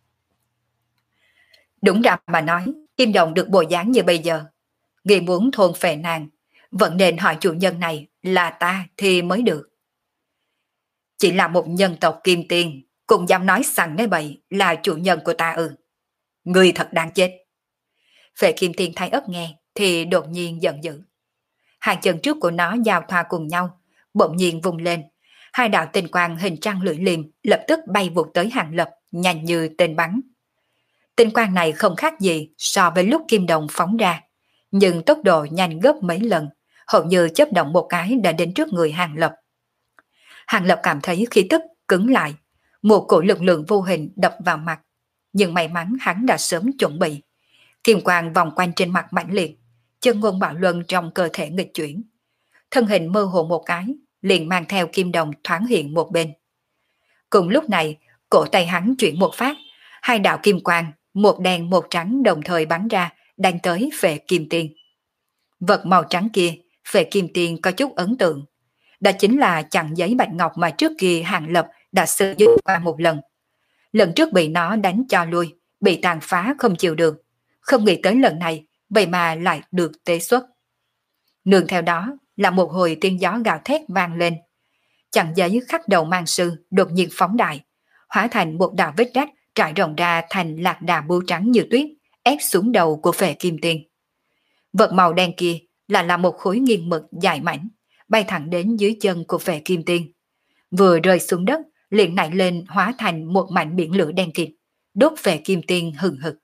Đúng ra mà nói, Kim Đồng được bộ dáng như bây giờ, người muốn thôn phệ nàng, vẫn nên hỏi chủ nhân này là ta thì mới được. Chỉ là một nhân tộc Kim Tiên, cũng dám nói sằng nói bậy là chủ nhân của ta ư? Người thật đáng chết. Phệ Kim Tiên thay ấp nghe thì đột nhiên giận dữ. Hai chân trước của nó giao thoa cùng nhau, bỗng nhiên vùng lên. Hai đạo tinh quang hình trăng lưỡi liềm lập tức bay vụt tới Hàng Lập, nhanh như tên bắn. Tinh quang này không khác gì so với lúc Kim Đồng phóng ra, nhưng tốc độ nhanh gấp mấy lần, hầu như chớp động một cái đã đến trước người Hàng Lập. Hàng Lập cảm thấy khí tức cứng lại, một cổ lực lượng vô hình đập vào mặt, nhưng may mắn hắn đã sớm chuẩn bị. Kim quang vòng quanh trên mặt mãnh liệt, chân ngôn bạo luân trong cơ thể nghịch chuyển. Thân hình mơ hồ một cái, liền mang theo Kim Đồng thoáng hiện một bên. Cùng lúc này, cổ tay hắn chuyển một phát, hai đạo kim quang, một đen một trắng đồng thời bắn ra, đánh tới Phệ Kim Tiên. Vật màu trắng kia, Phệ Kim Tiên có chút ấn tượng. Đó chính là chặn giấy bạch ngọc mà trước kia Hàng Lập đã sử dụng qua một lần. Lần trước bị nó đánh cho lui, bị tàn phá không chịu được. Không nghĩ tới lần này, vậy mà lại được tế xuất. Nương theo đó là một hồi tiếng gió gào thét vang lên. Chặn giấy khắc đầu mang sư đột nhiên phóng đại, hóa thành một đạo vết rách trải rộng ra thành lạc đà bưu trắng như tuyết, ép xuống đầu của Phệ Kim Tiên. Vật màu đen kia là là một khối nghiêng mực dài mảnh, bay thẳng đến dưới chân của Phệ Kim Tiên. Vừa rơi xuống đất, liền nảy lên hóa thành một mảnh biển lửa đen kịt, đốt Phệ Kim Tiên hừng hực.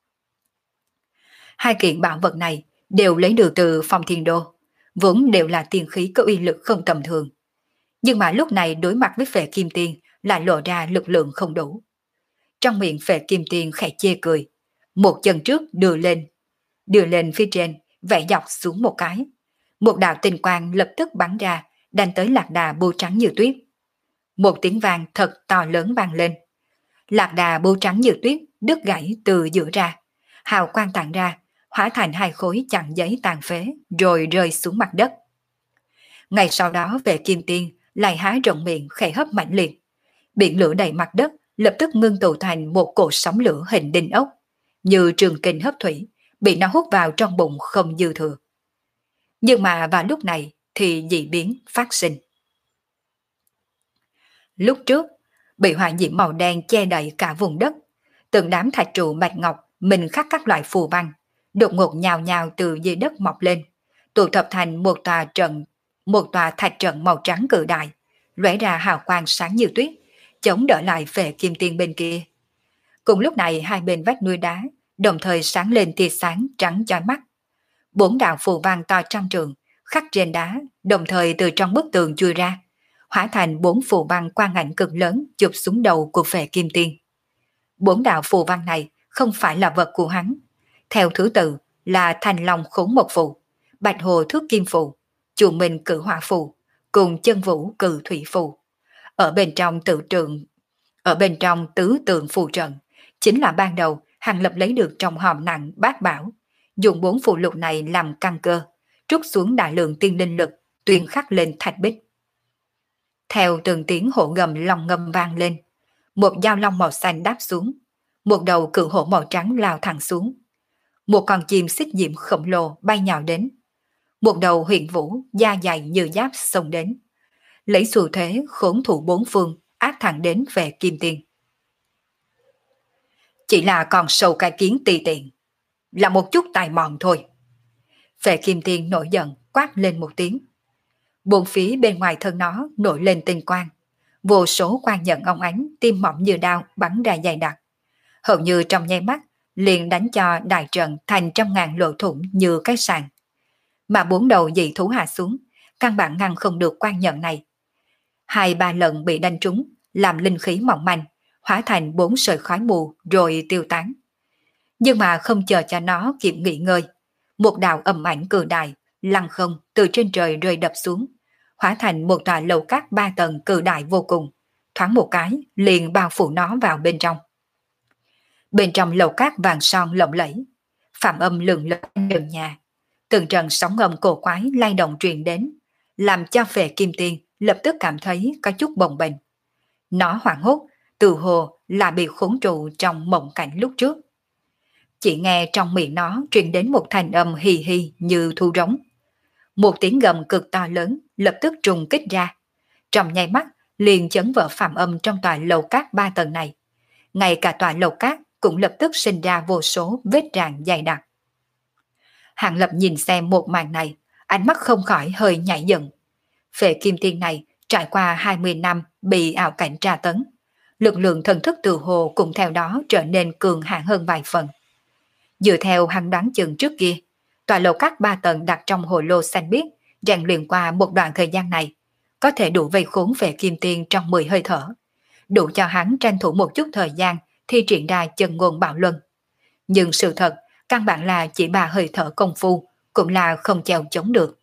Hai kiện bảo vật này đều lấy được từ Phong Thiên Đô, vốn đều là tiên khí có uy lực không tầm thường. Nhưng mà lúc này đối mặt với Phệ Kim Tiên lại lộ ra lực lượng không đủ. Trong miệng Phệ Kim Tiên khẽ chê cười, một chân trước đưa lên, đưa lên phía trên, vẽ dọc xuống một cái. Một đạo tinh quang lập tức bắn ra, đánh tới lạc đà bưu trắng như tuyết. Một tiếng vang thật to lớn vang lên. Lạc đà bưu trắng như tuyết đứt gãy từ giữa ra, hào quang tản ra, hóa thành hai khối chặn giấy tàn phế rồi rơi xuống mặt đất. Ngay sau đó Phệ Kim Tiên lại há rộng miệng khẽ hấp mạnh liệt. Biển lửa đầy mặt đất lập tức ngưng tụ thành một cột sóng lửa hình đinh ốc, như trường kình hấp thủy, bị nó hút vào trong bụng không dư thừa. Nhưng mà vào lúc này thì dị biến phát sinh. Lúc trước, bị hỏa diễm màu đen che đậy cả vùng đất, từng đám thạch trụ bạch ngọc mình khắc các loại phù văn, đột ngột nhào nhào từ dưới đất mọc lên, tụ tập thành một tòa trận, một tòa thạch trận màu trắng cự đại, lóe ra hào quang sáng như tuyết, chống đỡ lại Phệ Kim Tiên bên kia. Cùng lúc này hai bên vách núi đá đồng thời sáng lên tia sáng trắng chói mắt. Bốn đạo phù văn to trăm trượng khắc trên đá, đồng thời từ trong bức tường chui ra, hóa thành bốn phù văn quang ảnh cực lớn chụp xuống đầu của Phệ Kim Tiên. Bốn đạo phù văn này không phải là vật của hắn, theo thứ tự là Thành Long Khốn Một phù, Bạch Hồ Thước Kim phù, Chù Minh Cử Hỏa phù, cùng Chân Vũ Cử Thủy phù. Ở bên trong tự trường, ở bên trong tứ tượng phù trận chính là ban đầu Hàng Lập lấy được trong hòm nặng bát bảo, dùng bốn phù lục này làm căn cơ, trút xuống đại lượng tiên linh lực, tuyên khắc lên thạch bích. Theo từng tiếng hổ gầm long ngâm vang lên, một dao long màu xanh đáp xuống, một đầu cự hổ màu trắng lao thẳng xuống. Một con chim xích diễm khổng lồ bay nhào đến, một đầu huyền vũ da dày như giáp xông đến, lấy xu thế khốn thủ bốn phương áp thẳng đến về Kim Tiên. Chỉ là con sâu cái kiến tùy tiện, là một chút tài mọn thôi. Phệ Kim Tiên nổi giận quát lên một tiếng. Bốn phía bên ngoài thân nó nổi lên tinh quang, vô số quang nhận ong ánh tim mỏng như đao bắn ra dày đặc, hầu như trong nháy mắt liền đánh cho đại trận thành trăm ngàn lỗ thủng như cái sàn. Mà bốn đầu dị thú hạ xuống, căn bản ngăn không được quang nhận này. Hai ba lần bị đánh trúng, làm linh khí mỏng manh, hóa thành bốn sợi khói mù rồi tiêu tán. Nhưng mà không chờ cho nó kịp nghỉ ngơi, một đạo âm ảnh cường đại lăng không từ trên trời rơi đập xuống, hóa thành một tòa lầu cát ba tầng cự đại vô cùng, thoáng một cái liền bao phủ nó vào bên trong. Bên trong lầu cát vàng son lộng lẫy, phạm âm lừng lẫy nền nhà, từng trận sóng âm cổ quái lay động truyền đến, làm cho Phệ Kim Tiên lập tức cảm thấy có chút bồng bềnh. Nó hoảng hốt, từ hồ là bị khốn trụ trong mộng cảnh lúc trước. Chỉ nghe trong miệng nó truyền đến một thanh âm hì hì như thu rống. Một tiếng gầm cực to lớn lập tức trùng kích ra, trong nháy mắt liền chấn vỡ phạm âm trong tòa lầu cát ba tầng này. Ngay cả tòa lầu cát cũng lập tức sinh ra vô số vết rạn dày đặc. Hàng Lập nhìn xem một màn này, ánh mắt không khỏi hơi nhảy dựng. Phệ Kim Tiên này trải qua hai mươi năm bị ảo cảnh tra tấn, lực lượng thần thức từ hồ cũng theo đó trở nên cường hãn hơn vài phần. Dựa theo hắn đoán chừng trước kia, tòa lầu cát ba tầng đặt trong hồ lô xanh biếc, rèn luyện qua một đoạn thời gian này, có thể đủ vây khốn Phệ Kim Tiên trong mười hơi thở, đủ cho hắn tranh thủ một chút thời gian thi triển ra chân ngôn bạo luân. Nhưng sự thật, căn bản là chỉ ba hơi thở công phu, cũng là không chèo chống được.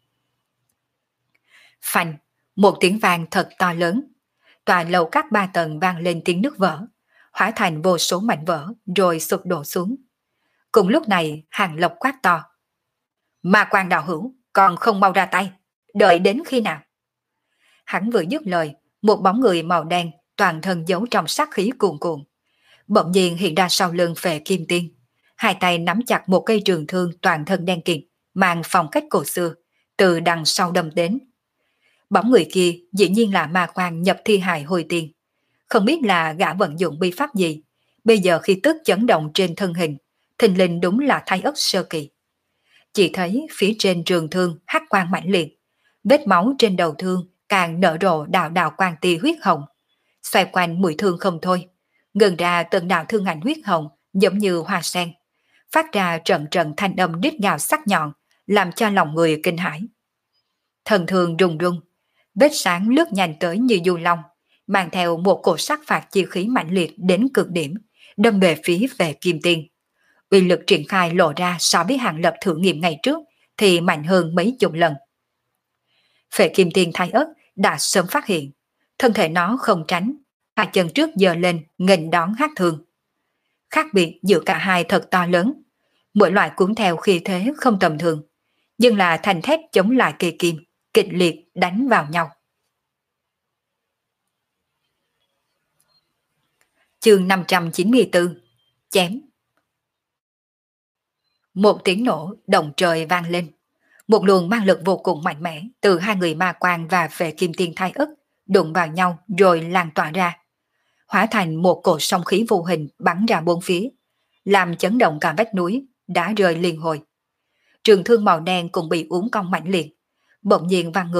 Phanh, một tiếng vang thật to lớn, tòa lầu cát ba tầng vang lên tiếng nứt vỡ, hóa thành vô số mảnh vỡ rồi sụp đổ xuống. Cùng lúc này Hàng Lập quát to: Ma Quan đạo hữu, còn không mau ra tay, đợi đến khi nào? Hắn vừa dứt lời, một bóng người màu đen toàn thân giấu trong sát khí cuồn cuộn, bỗng nhiên hiện ra sau lưng Phệ Kim Tiên, hai tay nắm chặt một cây trường thương toàn thân đen kịt, mang phong cách cổ xưa, từ đằng sau đâm đến. Bóng người kia dĩ nhiên là Ma Quan nhập thi hài hồi tiên. Không biết là gã vận dụng bi pháp gì, bây giờ khi tức chấn động trên thân hình, thình lình đúng là Thái Ất sơ kỳ. Chỉ thấy phía trên trường thương hắc quang mãnh liệt, vết máu trên đầu thương càng nở rộ đạo đạo quang tia huyết hồng, xoay quanh mũi thương không thôi, ngừng ra từng đạo thương ảnh huyết hồng giống như hoa sen, phát ra trận trận thanh âm rít gào sắc nhọn, làm cho lòng người kinh hãi. Thần thương rung rung, vết sáng lướt nhanh tới như du long, mang theo một cổ sắc phạt chi khí mãnh liệt đến cực điểm, đâm về phía Phệ Kim Tiên. Uy lực triển khai lộ ra so với Hàng Lập thử nghiệm ngày trước thì mạnh hơn mấy chục lần. Phệ Kim Tiên Thái Ất đã sớm phát hiện, thân thể nó không tránh, hai chân trước giơ lên nghênh đón hát thương. Khác biệt giữa cả hai thật to lớn, mỗi loại cuốn theo khí thế không tầm thường, nhưng là thành thép chống lại kỳ kim, kịch liệt đánh vào nhau. Chương năm trăm chín mươi tư, chém. Một tiếng nổ động trời vang lên, một luồng mang lực vô cùng mạnh mẽ từ hai người Ma Quan và Phệ Kim Tiên Thái Ất đụng vào nhau rồi lan tỏa ra, hóa thành một cột sóng khí vô hình bắn ra bốn phía, làm chấn động cả vách núi, đá rơi liên hồi. Trường thương màu đen cũng bị uốn cong mạnh liệt, bỗng nhiên văng ngược,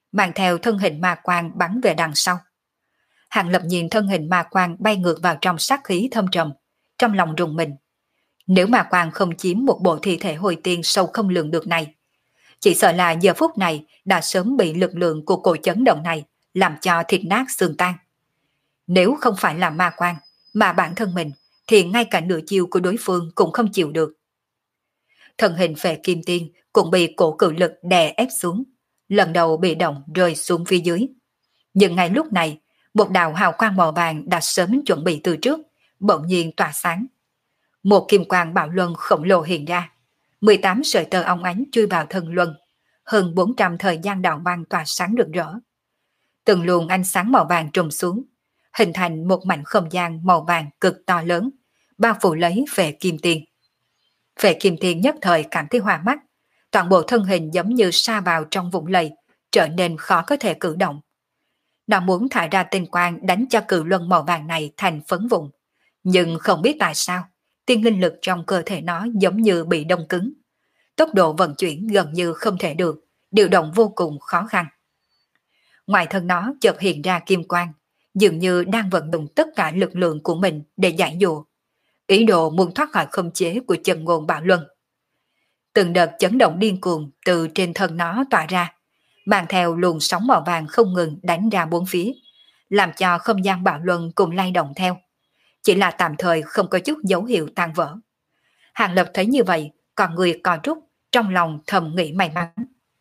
mang theo thân hình ma quang bắn về đằng sau. Hàng Lập nhìn thân hình ma quang bay ngược vào trong sát khí thâm trầm, trong lòng rùng mình. Nếu ma quang không chiếm một bộ thi thể hồi tiên sâu không lường được này, chỉ sợ là giờ phút này đã sớm bị lực lượng của cổ chấn động này làm cho thịt nát xương tan. Nếu không phải là ma quang, mà bản thân mình, thì ngay cả nửa chiêu của đối phương cũng không chịu được. Thân hình Phệ Kim Tiên cũng bị cổ cự lực đè ép xuống, lần đầu bị động rơi xuống phía dưới. Nhưng ngay lúc này, một đạo hào quang màu vàng đã sớm chuẩn bị từ trước, bỗng nhiên tỏa sáng. Một kim quang bạo luân khổng lồ hiện ra, mười tám sợi tơ óng ánh chui vào thân luân, hơn bốn trăm thời gian đạo băng tỏa sáng rực rỡ. Từng luồng ánh sáng màu vàng trùm xuống, hình thành một mảnh không gian màu vàng cực to lớn, bao phủ lấy Phệ Kim Tiên. Phệ Kim Tiên nhất thời cảm thấy hoa mắt, toàn bộ thân hình giống như sa vào trong vũng lầy, trở nên khó có thể cử động. Nó muốn thả ra tinh quang đánh cho cự luân màu vàng này thành phấn vụn, nhưng không biết tại sao, tiên linh lực trong cơ thể nó giống như bị đông cứng. Tốc độ vận chuyển gần như không thể được, điều động vô cùng khó khăn. Ngoài thân nó chợt hiện ra kim quang, dường như đang vận động tất cả lực lượng của mình để giải dụ, ý đồ muốn thoát khỏi khống chế của chân ngôn bạo luân. Từng đợt chấn động điên cuồng từ trên thân nó tỏa ra, mang theo luồng sóng màu vàng không ngừng đánh ra bốn phía, làm cho không gian bạo luân cùng lay động theo. Chỉ là tạm thời không có chút dấu hiệu tan vỡ. Hàng Lập thấy như vậy, còn người co rút, trong lòng thầm nghĩ may mắn.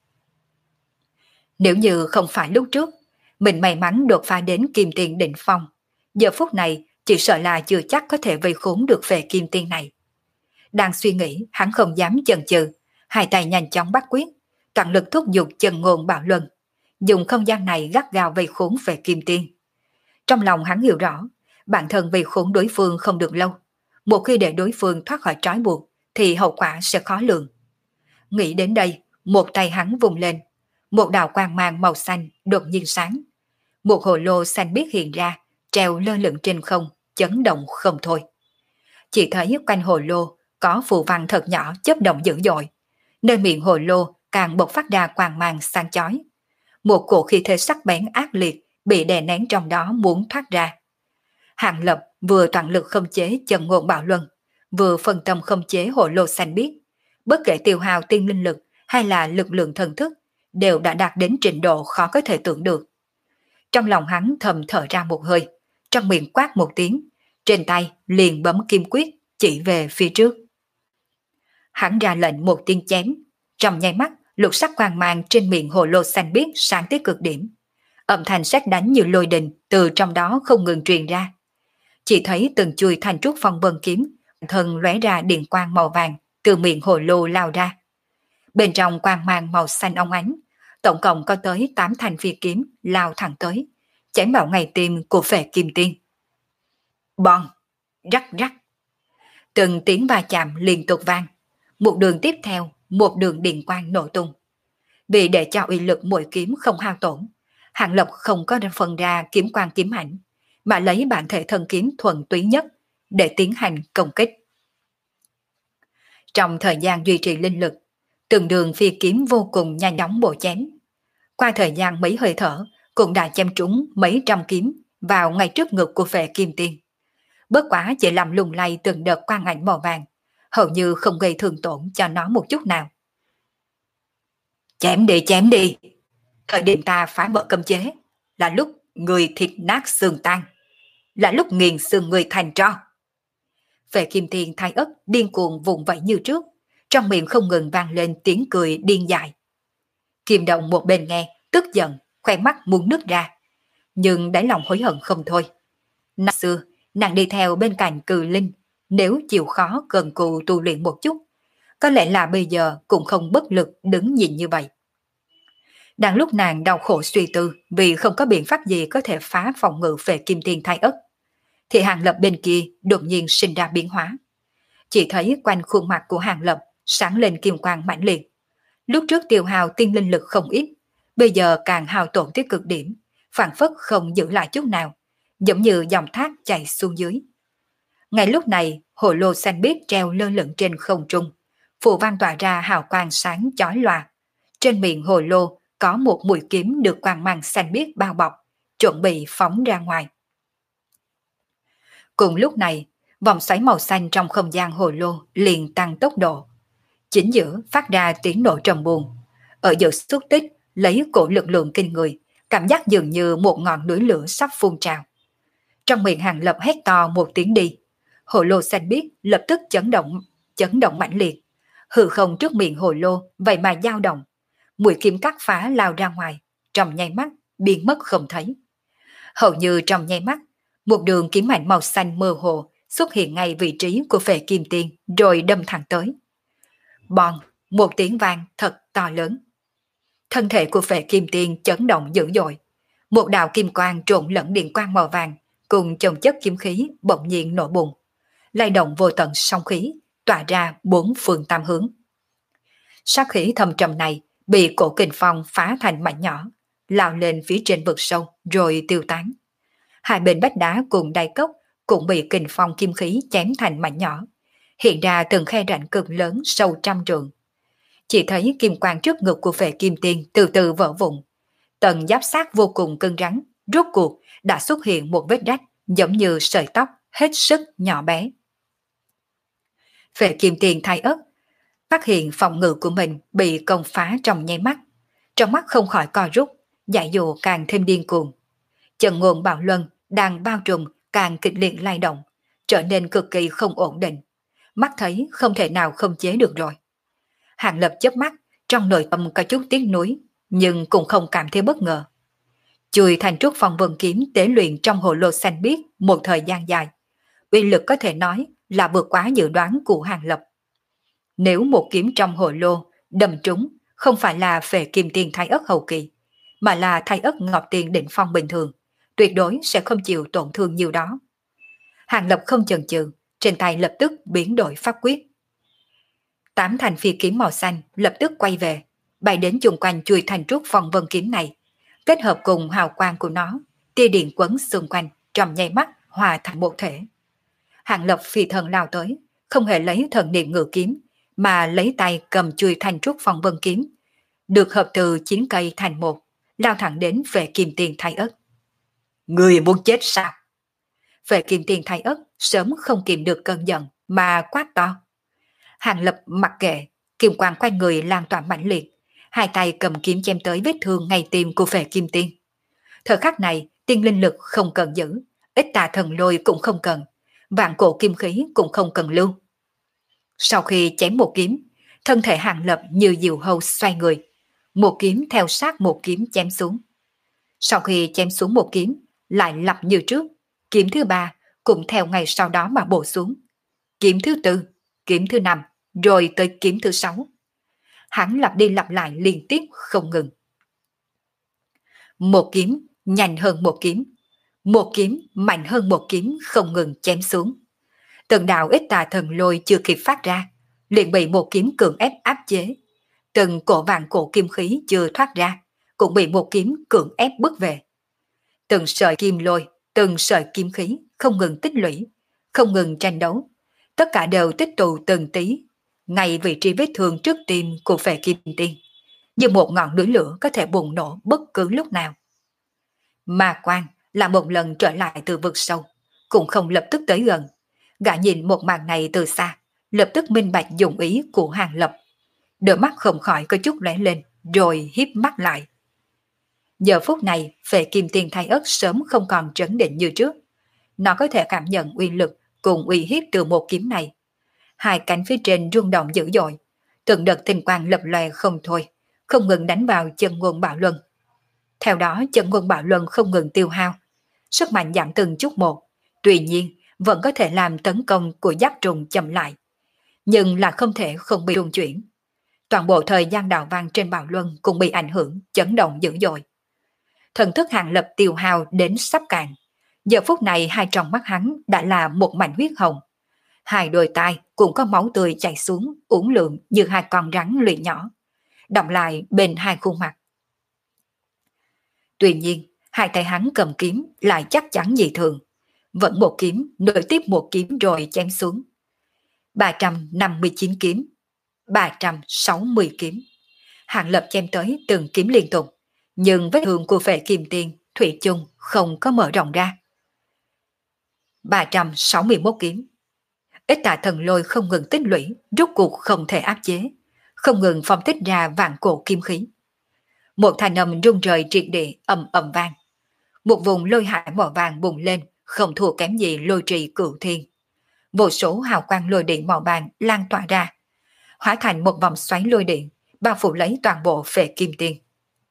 Nếu như không phải lúc trước, mình may mắn đột phá đến Kim Tiên đỉnh phong, giờ phút này chỉ sợ là chưa chắc có thể vây khốn được Phệ Kim Tiên này. Đang suy nghĩ, hắn không dám chần chừ, hai tay nhanh chóng bắt quyết, toàn lực thúc giục chân ngôn bạo luân, dùng không gian này gắt gao vây khốn Phệ Kim Tiên. Trong lòng hắn hiểu rõ, bản thân vây khốn đối phương không được lâu, một khi để đối phương thoát khỏi trói buộc thì hậu quả sẽ khó lường. Nghĩ đến đây, một tay hắn vùng lên, một đạo quang mang màu xanh đột nhiên sáng, một hồ lô xanh biếc hiện ra, treo lơ lửng trên không, chấn động không thôi. Chỉ thấy quanh hồ lô có phù văn thật nhỏ chớp động dữ dội, nơi miệng hồ lô càng bộc phát ra quang mang sáng chói. Một cổ khí thế sắc bén ác liệt bị đè nén trong đó muốn thoát ra. Hàng Lập vừa toàn lực khống chế chân ngôn bạo luân, vừa phân tâm khống chế hồ lô xanh biếc, bất kể tiêu hao tiên linh lực hay là lực lượng thần thức đều đã đạt đến trình độ khó có thể tưởng được. Trong lòng hắn thầm thở ra một hơi, trong miệng quát một tiếng, trên tay liền bấm kim quyết chỉ về phía trước. Hắn ra lệnh một tiếng chém, trong nháy mắt lục sắc quang mang trên miệng hồ lô xanh biếc sáng tới cực điểm, âm thanh sét đánh như lôi đình từ trong đó không ngừng truyền ra. Chỉ thấy từng chuôi thanh trúc phong vân kiếm thân lóe ra điện quang màu vàng từ miệng hồ lô lao ra. Bên trong quang mang màu xanh óng ánh, tổng cộng có tới tám thanh phi kiếm lao thẳng tới, chém vào ngay tim của Phệ Kim Tiên. Bon, rắc rắc, từng tiếng va chạm liên tục vang, một đường tiếp theo một đường điện quang nổ tung. Vì để cho uy lực mỗi kiếm không hao tổn, Hàng Lập không có phân ra kiếm quang kiếm ảnh, mà lấy bản thể thân kiếm thuần túy nhất để tiến hành công kích. Trong thời gian duy trì linh lực, từng đường phi kiếm vô cùng nhanh chóng bổ chém. Qua thời gian mấy hơi thở, cũng đã chém trúng mấy trăm kiếm vào ngay trước ngực của Phệ Kim Tiên. Bất quá chỉ làm lung lay từng đợt quang ảnh màu vàng, hầu như không gây thương tổn cho nó một chút nào. Chém đi, chém đi. Thời điểm ta phá vỡ cấm chế, là lúc người thịt nát xương tan, là lúc nghiền xương người thành tro. Phệ Kim Tiên thay ất điên cuồng vùng vẫy như trước, trong miệng không ngừng vang lên tiếng cười điên dại. Kim Đồng một bên nghe, tức giận, khoe mắt muốn nứt ra, nhưng đáy lòng hối hận không thôi. Năm xưa, nàng đi theo bên cạnh Cừ Linh, nếu chịu khó cần cù tu luyện một chút, có lẽ là bây giờ cũng không bất lực đứng nhìn như vậy. Đang lúc nàng đau khổ suy tư vì không có biện pháp gì có thể phá phòng ngự Phệ Kim Tiên thay ất, thì Hàng Lập bên kia đột nhiên sinh ra biến hóa. Chỉ thấy quanh khuôn mặt của Hàng Lập sáng lên kim quang mãnh liệt. Lúc trước tiêu hao tiên linh lực không ít, bây giờ càng hao tổn tới cực điểm, phản phất không giữ lại chút nào, giống như dòng thác chảy xuống dưới. Ngay lúc này, hồ lô xanh biếc treo lơ lửng trên không trung, phù văn tỏa ra hào quang sáng chói lòa. Trên miệng hồ lô có một mũi kiếm được quang mang xanh biếc bao bọc, chuẩn bị phóng ra ngoài. Cùng lúc này, vòng xoáy màu xanh trong không gian hồ lô liền tăng tốc độ. Chính giữa phát ra tiếng nổ trầm buồn. Ở giữa xúc tích lấy cổ lực lượng kinh người, cảm giác dường như một ngọn núi lửa sắp phun trào. Trong miệng Hàng Lập hét to một tiếng đi, hồ lô xanh biếc lập tức chấn động, chấn động mãnh liệt. Hư không trước miệng hồ lô vậy mà dao động, mũi kiếm cắt phá lao ra ngoài, trong nháy mắt biến mất không thấy. Hầu như trong nháy mắt, một đường kiếm ảnh màu xanh mơ hồ xuất hiện ngay vị trí của Phệ Kim Tiên rồi đâm thẳng tới. Bòn, một tiếng vang thật to lớn. Thân thể của Phệ Kim Tiên chấn động dữ dội. Một đạo kim quang trộn lẫn điện quang màu vàng cùng chồng chất kiếm khí bỗng nhiên nổ bùng, lay động vô tận song khí, tỏa ra bốn phương tam hướng. Sát khí thâm trầm này bị cổ kình phong phá thành mảnh nhỏ, lao lên phía trên vực sâu rồi tiêu tán. Hai bên vách đá cùng đáy cốc cũng bị kình phong kim khí chém thành mảnh nhỏ, hiện ra từng khe rãnh cực lớn sâu trăm trượng. Chỉ thấy kim quang trước ngực của Phệ Kim Tiên từ từ vỡ vụn, tầng giáp sát vô cùng cứng rắn rốt cuộc đã xuất hiện một vết rách giống như sợi tóc hết sức nhỏ bé. Phệ Kim Tiên thay ớt, phát hiện phòng ngự của mình bị công phá trong nháy mắt, trong mắt không khỏi co rút, dại dụ càng thêm điên cuồng. Chân ngôn bạo luân đang bao trùm càng kịch liệt lay động, trở nên cực kỳ không ổn định, mắt thấy không thể nào không chế được rồi. Hàng Lập chớp mắt, trong nội tâm có chút tiếc nuối, nhưng cũng không cảm thấy bất ngờ. Chùi thành trúc phong vân kiếm tế luyện trong hồ lô xanh biếc một thời gian dài, uy lực có thể nói là vượt quá dự đoán của Hàng Lập. Nếu một kiếm trong hồ lô đâm trúng không phải là Phệ Kim Tiên thái ất hậu kỳ, mà là thái ất ngọc tiên đỉnh phong bình thường, tuyệt đối sẽ không chịu tổn thương nhiều đó. Hàng Lập không chần chừ, trên tay lập tức biến đổi pháp quyết. Tám thành phi kiếm màu xanh lập tức quay về, bay đến chung quanh chui thành trúc phong vân kiếm này, kết hợp cùng hào quang của nó, tia điện quấn xung quanh, trong nháy mắt hòa thành một thể. Hàng Lập phi thần lao tới, không hề lấy thần niệm ngự kiếm, mà lấy tay cầm chui thành trúc phong vân kiếm, được hợp từ chín cây thành một, lao thẳng đến Phệ Kim Tiên thái ất. Người muốn chết sao? Phệ Kim Tiên thái ất sớm không kìm được cơn giận mà quát to. Hàng Lập mặc kệ, kim quang quanh người lan tỏa mãnh liệt, hai tay cầm kiếm chém tới vết thương ngay tim của Phệ Kim Tiên. Thời khắc này, tiên linh lực không cần giữ, ít tà thần lôi cũng không cần, vạn cổ kim khí cũng không cần lưu. Sau khi chém một kiếm, thân thể Hàng Lập như diều hâu xoay người, một kiếm theo sát một kiếm chém xuống. Sau khi chém xuống một kiếm, lại lặp như trước, kiếm thứ ba cũng theo ngày sau đó mà bổ xuống. Kiếm thứ tư, kiếm thứ năm, rồi tới kiếm thứ sáu. Hắn lặp đi lặp lại liên tiếp không ngừng. Một kiếm nhanh hơn một kiếm, một kiếm mạnh hơn một kiếm không ngừng chém xuống. Từng đạo ít tà thần lôi chưa kịp phát ra, liền bị một kiếm cường ép áp chế. Từng cổ vàng cổ kim khí chưa thoát ra, cũng bị một kiếm cường ép bước về. Từng sợi kim lôi, từng sợi kim khí không ngừng tích lũy, không ngừng tranh đấu. Tất cả đều tích tụ từng tí, ngay vị trí vết thương trước tim của Phệ Kim Tiên, như một ngọn núi lửa có thể bùng nổ bất cứ lúc nào. Ma Quang là một lần trở lại từ vực sâu, cũng không lập tức tới gần. Gã nhìn một màn này từ xa, lập tức minh bạch dụng ý của Hàng Lập. Đôi mắt không khỏi có chút lóe lên, rồi híp mắt lại. Giờ phút này, Phệ Kim Tiên thái ất sớm không còn trấn định như trước. Nó có thể cảm nhận uy lực cùng uy hiếp từ một kiếm này. Hai cánh phía trên rung động dữ dội, từng đợt tinh quang lập lòe không thôi, không ngừng đánh vào chân ngôn bạo luân. Theo đó chân ngôn bạo luân không ngừng tiêu hao, sức mạnh giảm từng chút một, tuy nhiên vẫn có thể làm tấn công của giáp trùng chậm lại, nhưng là không thể không bị rung chuyển. Toàn bộ thời gian đạo vang trên bạo luân cũng bị ảnh hưởng, chấn động dữ dội. Thần thức Hàng Lập tiêu hao đến sắp cạn, giờ phút này hai tròng mắt hắn đã là một mảnh huyết hồng. Hai đôi tai cũng có máu tươi chảy xuống, uốn lượn như hai con rắn luyện nhỏ, đọng lại bên hai khuôn mặt. Tuy nhiên, hai tay hắn cầm kiếm lại chắc chắn dị thường, vẫn một kiếm nối tiếp một kiếm rồi chém xuống. ba trăm năm mươi chín kiếm, ba trăm sáu mươi kiếm. Hàng Lập chém tới từng kiếm liên tục, nhưng vết thương của Phệ Kim Tiên thủy chung không có mở rộng ra. ba trăm sáu mươi mốt kiếm. Ít tà thần lôi không ngừng tích lũy, rút cuộc không thể áp chế, không ngừng phong tích ra vạn cổ kim khí. Một thanh âm rung rời triệt địa ầm ầm vang. Một vùng lôi hải màu vàng bùng lên, không thua kém gì lôi trì cửu thiên. Vô số hào quang lôi điện màu vàng lan tỏa ra, hóa thành một vòng xoáy lôi điện, bao phủ lấy toàn bộ Phệ Kim Tiên.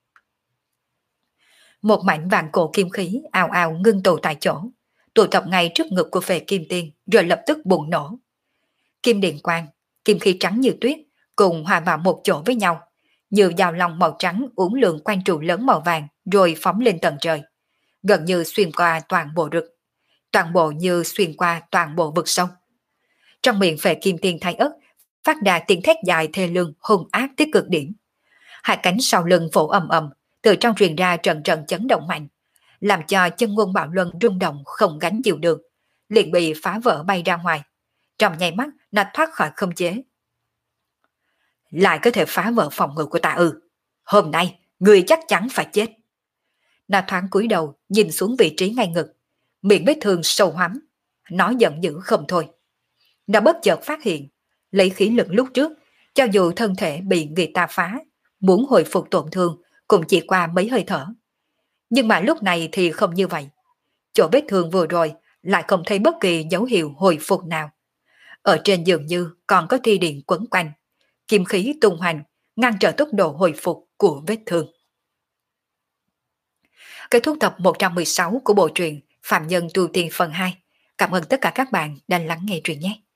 Một mảnh vàng cổ kim khí ào ào ngưng tụ tại chỗ, tụ tập ngay trước ngực của Phệ Kim Tiên, rồi lập tức bùng nổ. Kim điện quang, kim khí trắng như tuyết, cùng hòa vào một chỗ với nhau, như dao long màu trắng uốn lượn quanh trụ lớn màu vàng, rồi phóng lên tận trời, gần như xuyên qua toàn bộ rực, toàn bộ như xuyên qua toàn bộ vực sông. Trong miệng Phệ Kim Tiên thay ớt phát ra tiếng thét dài thê lương hung ác tới cực điểm. Hai cánh sau lưng vỗ ầm ầm, từ trong truyền ra trận trận chấn động mạnh, làm cho chân ngôn bạo luân rung động không gánh chịu được, liền bị phá vỡ bay ra ngoài. Trong nháy mắt nó thoát khỏi khống chế. Lại có thể phá vỡ phòng ngự của ta ư? Hôm nay người chắc chắn phải chết. Nó thoáng cúi đầu nhìn xuống vị trí ngay ngực, miệng vết thương sâu hoắm, nó giận dữ không thôi. Nó bất chợt phát hiện, lấy khí lực lúc trước, cho dù thân thể bị người ta phá, muốn hồi phục tổn thương cũng chỉ qua mấy hơi thở. Nhưng mà lúc này thì không như vậy. Chỗ vết thương vừa rồi lại không thấy bất kỳ dấu hiệu hồi phục nào. Ở trên dường như còn có thi điện quấn quanh, kim khí tung hoành, ngăn trở tốc độ hồi phục của vết thương. Kết thúc tập một trăm mười sáu của bộ truyện Phạm Nhân Tu Tiên phần hai. Cảm ơn tất cả các bạn đã lắng nghe truyện nhé.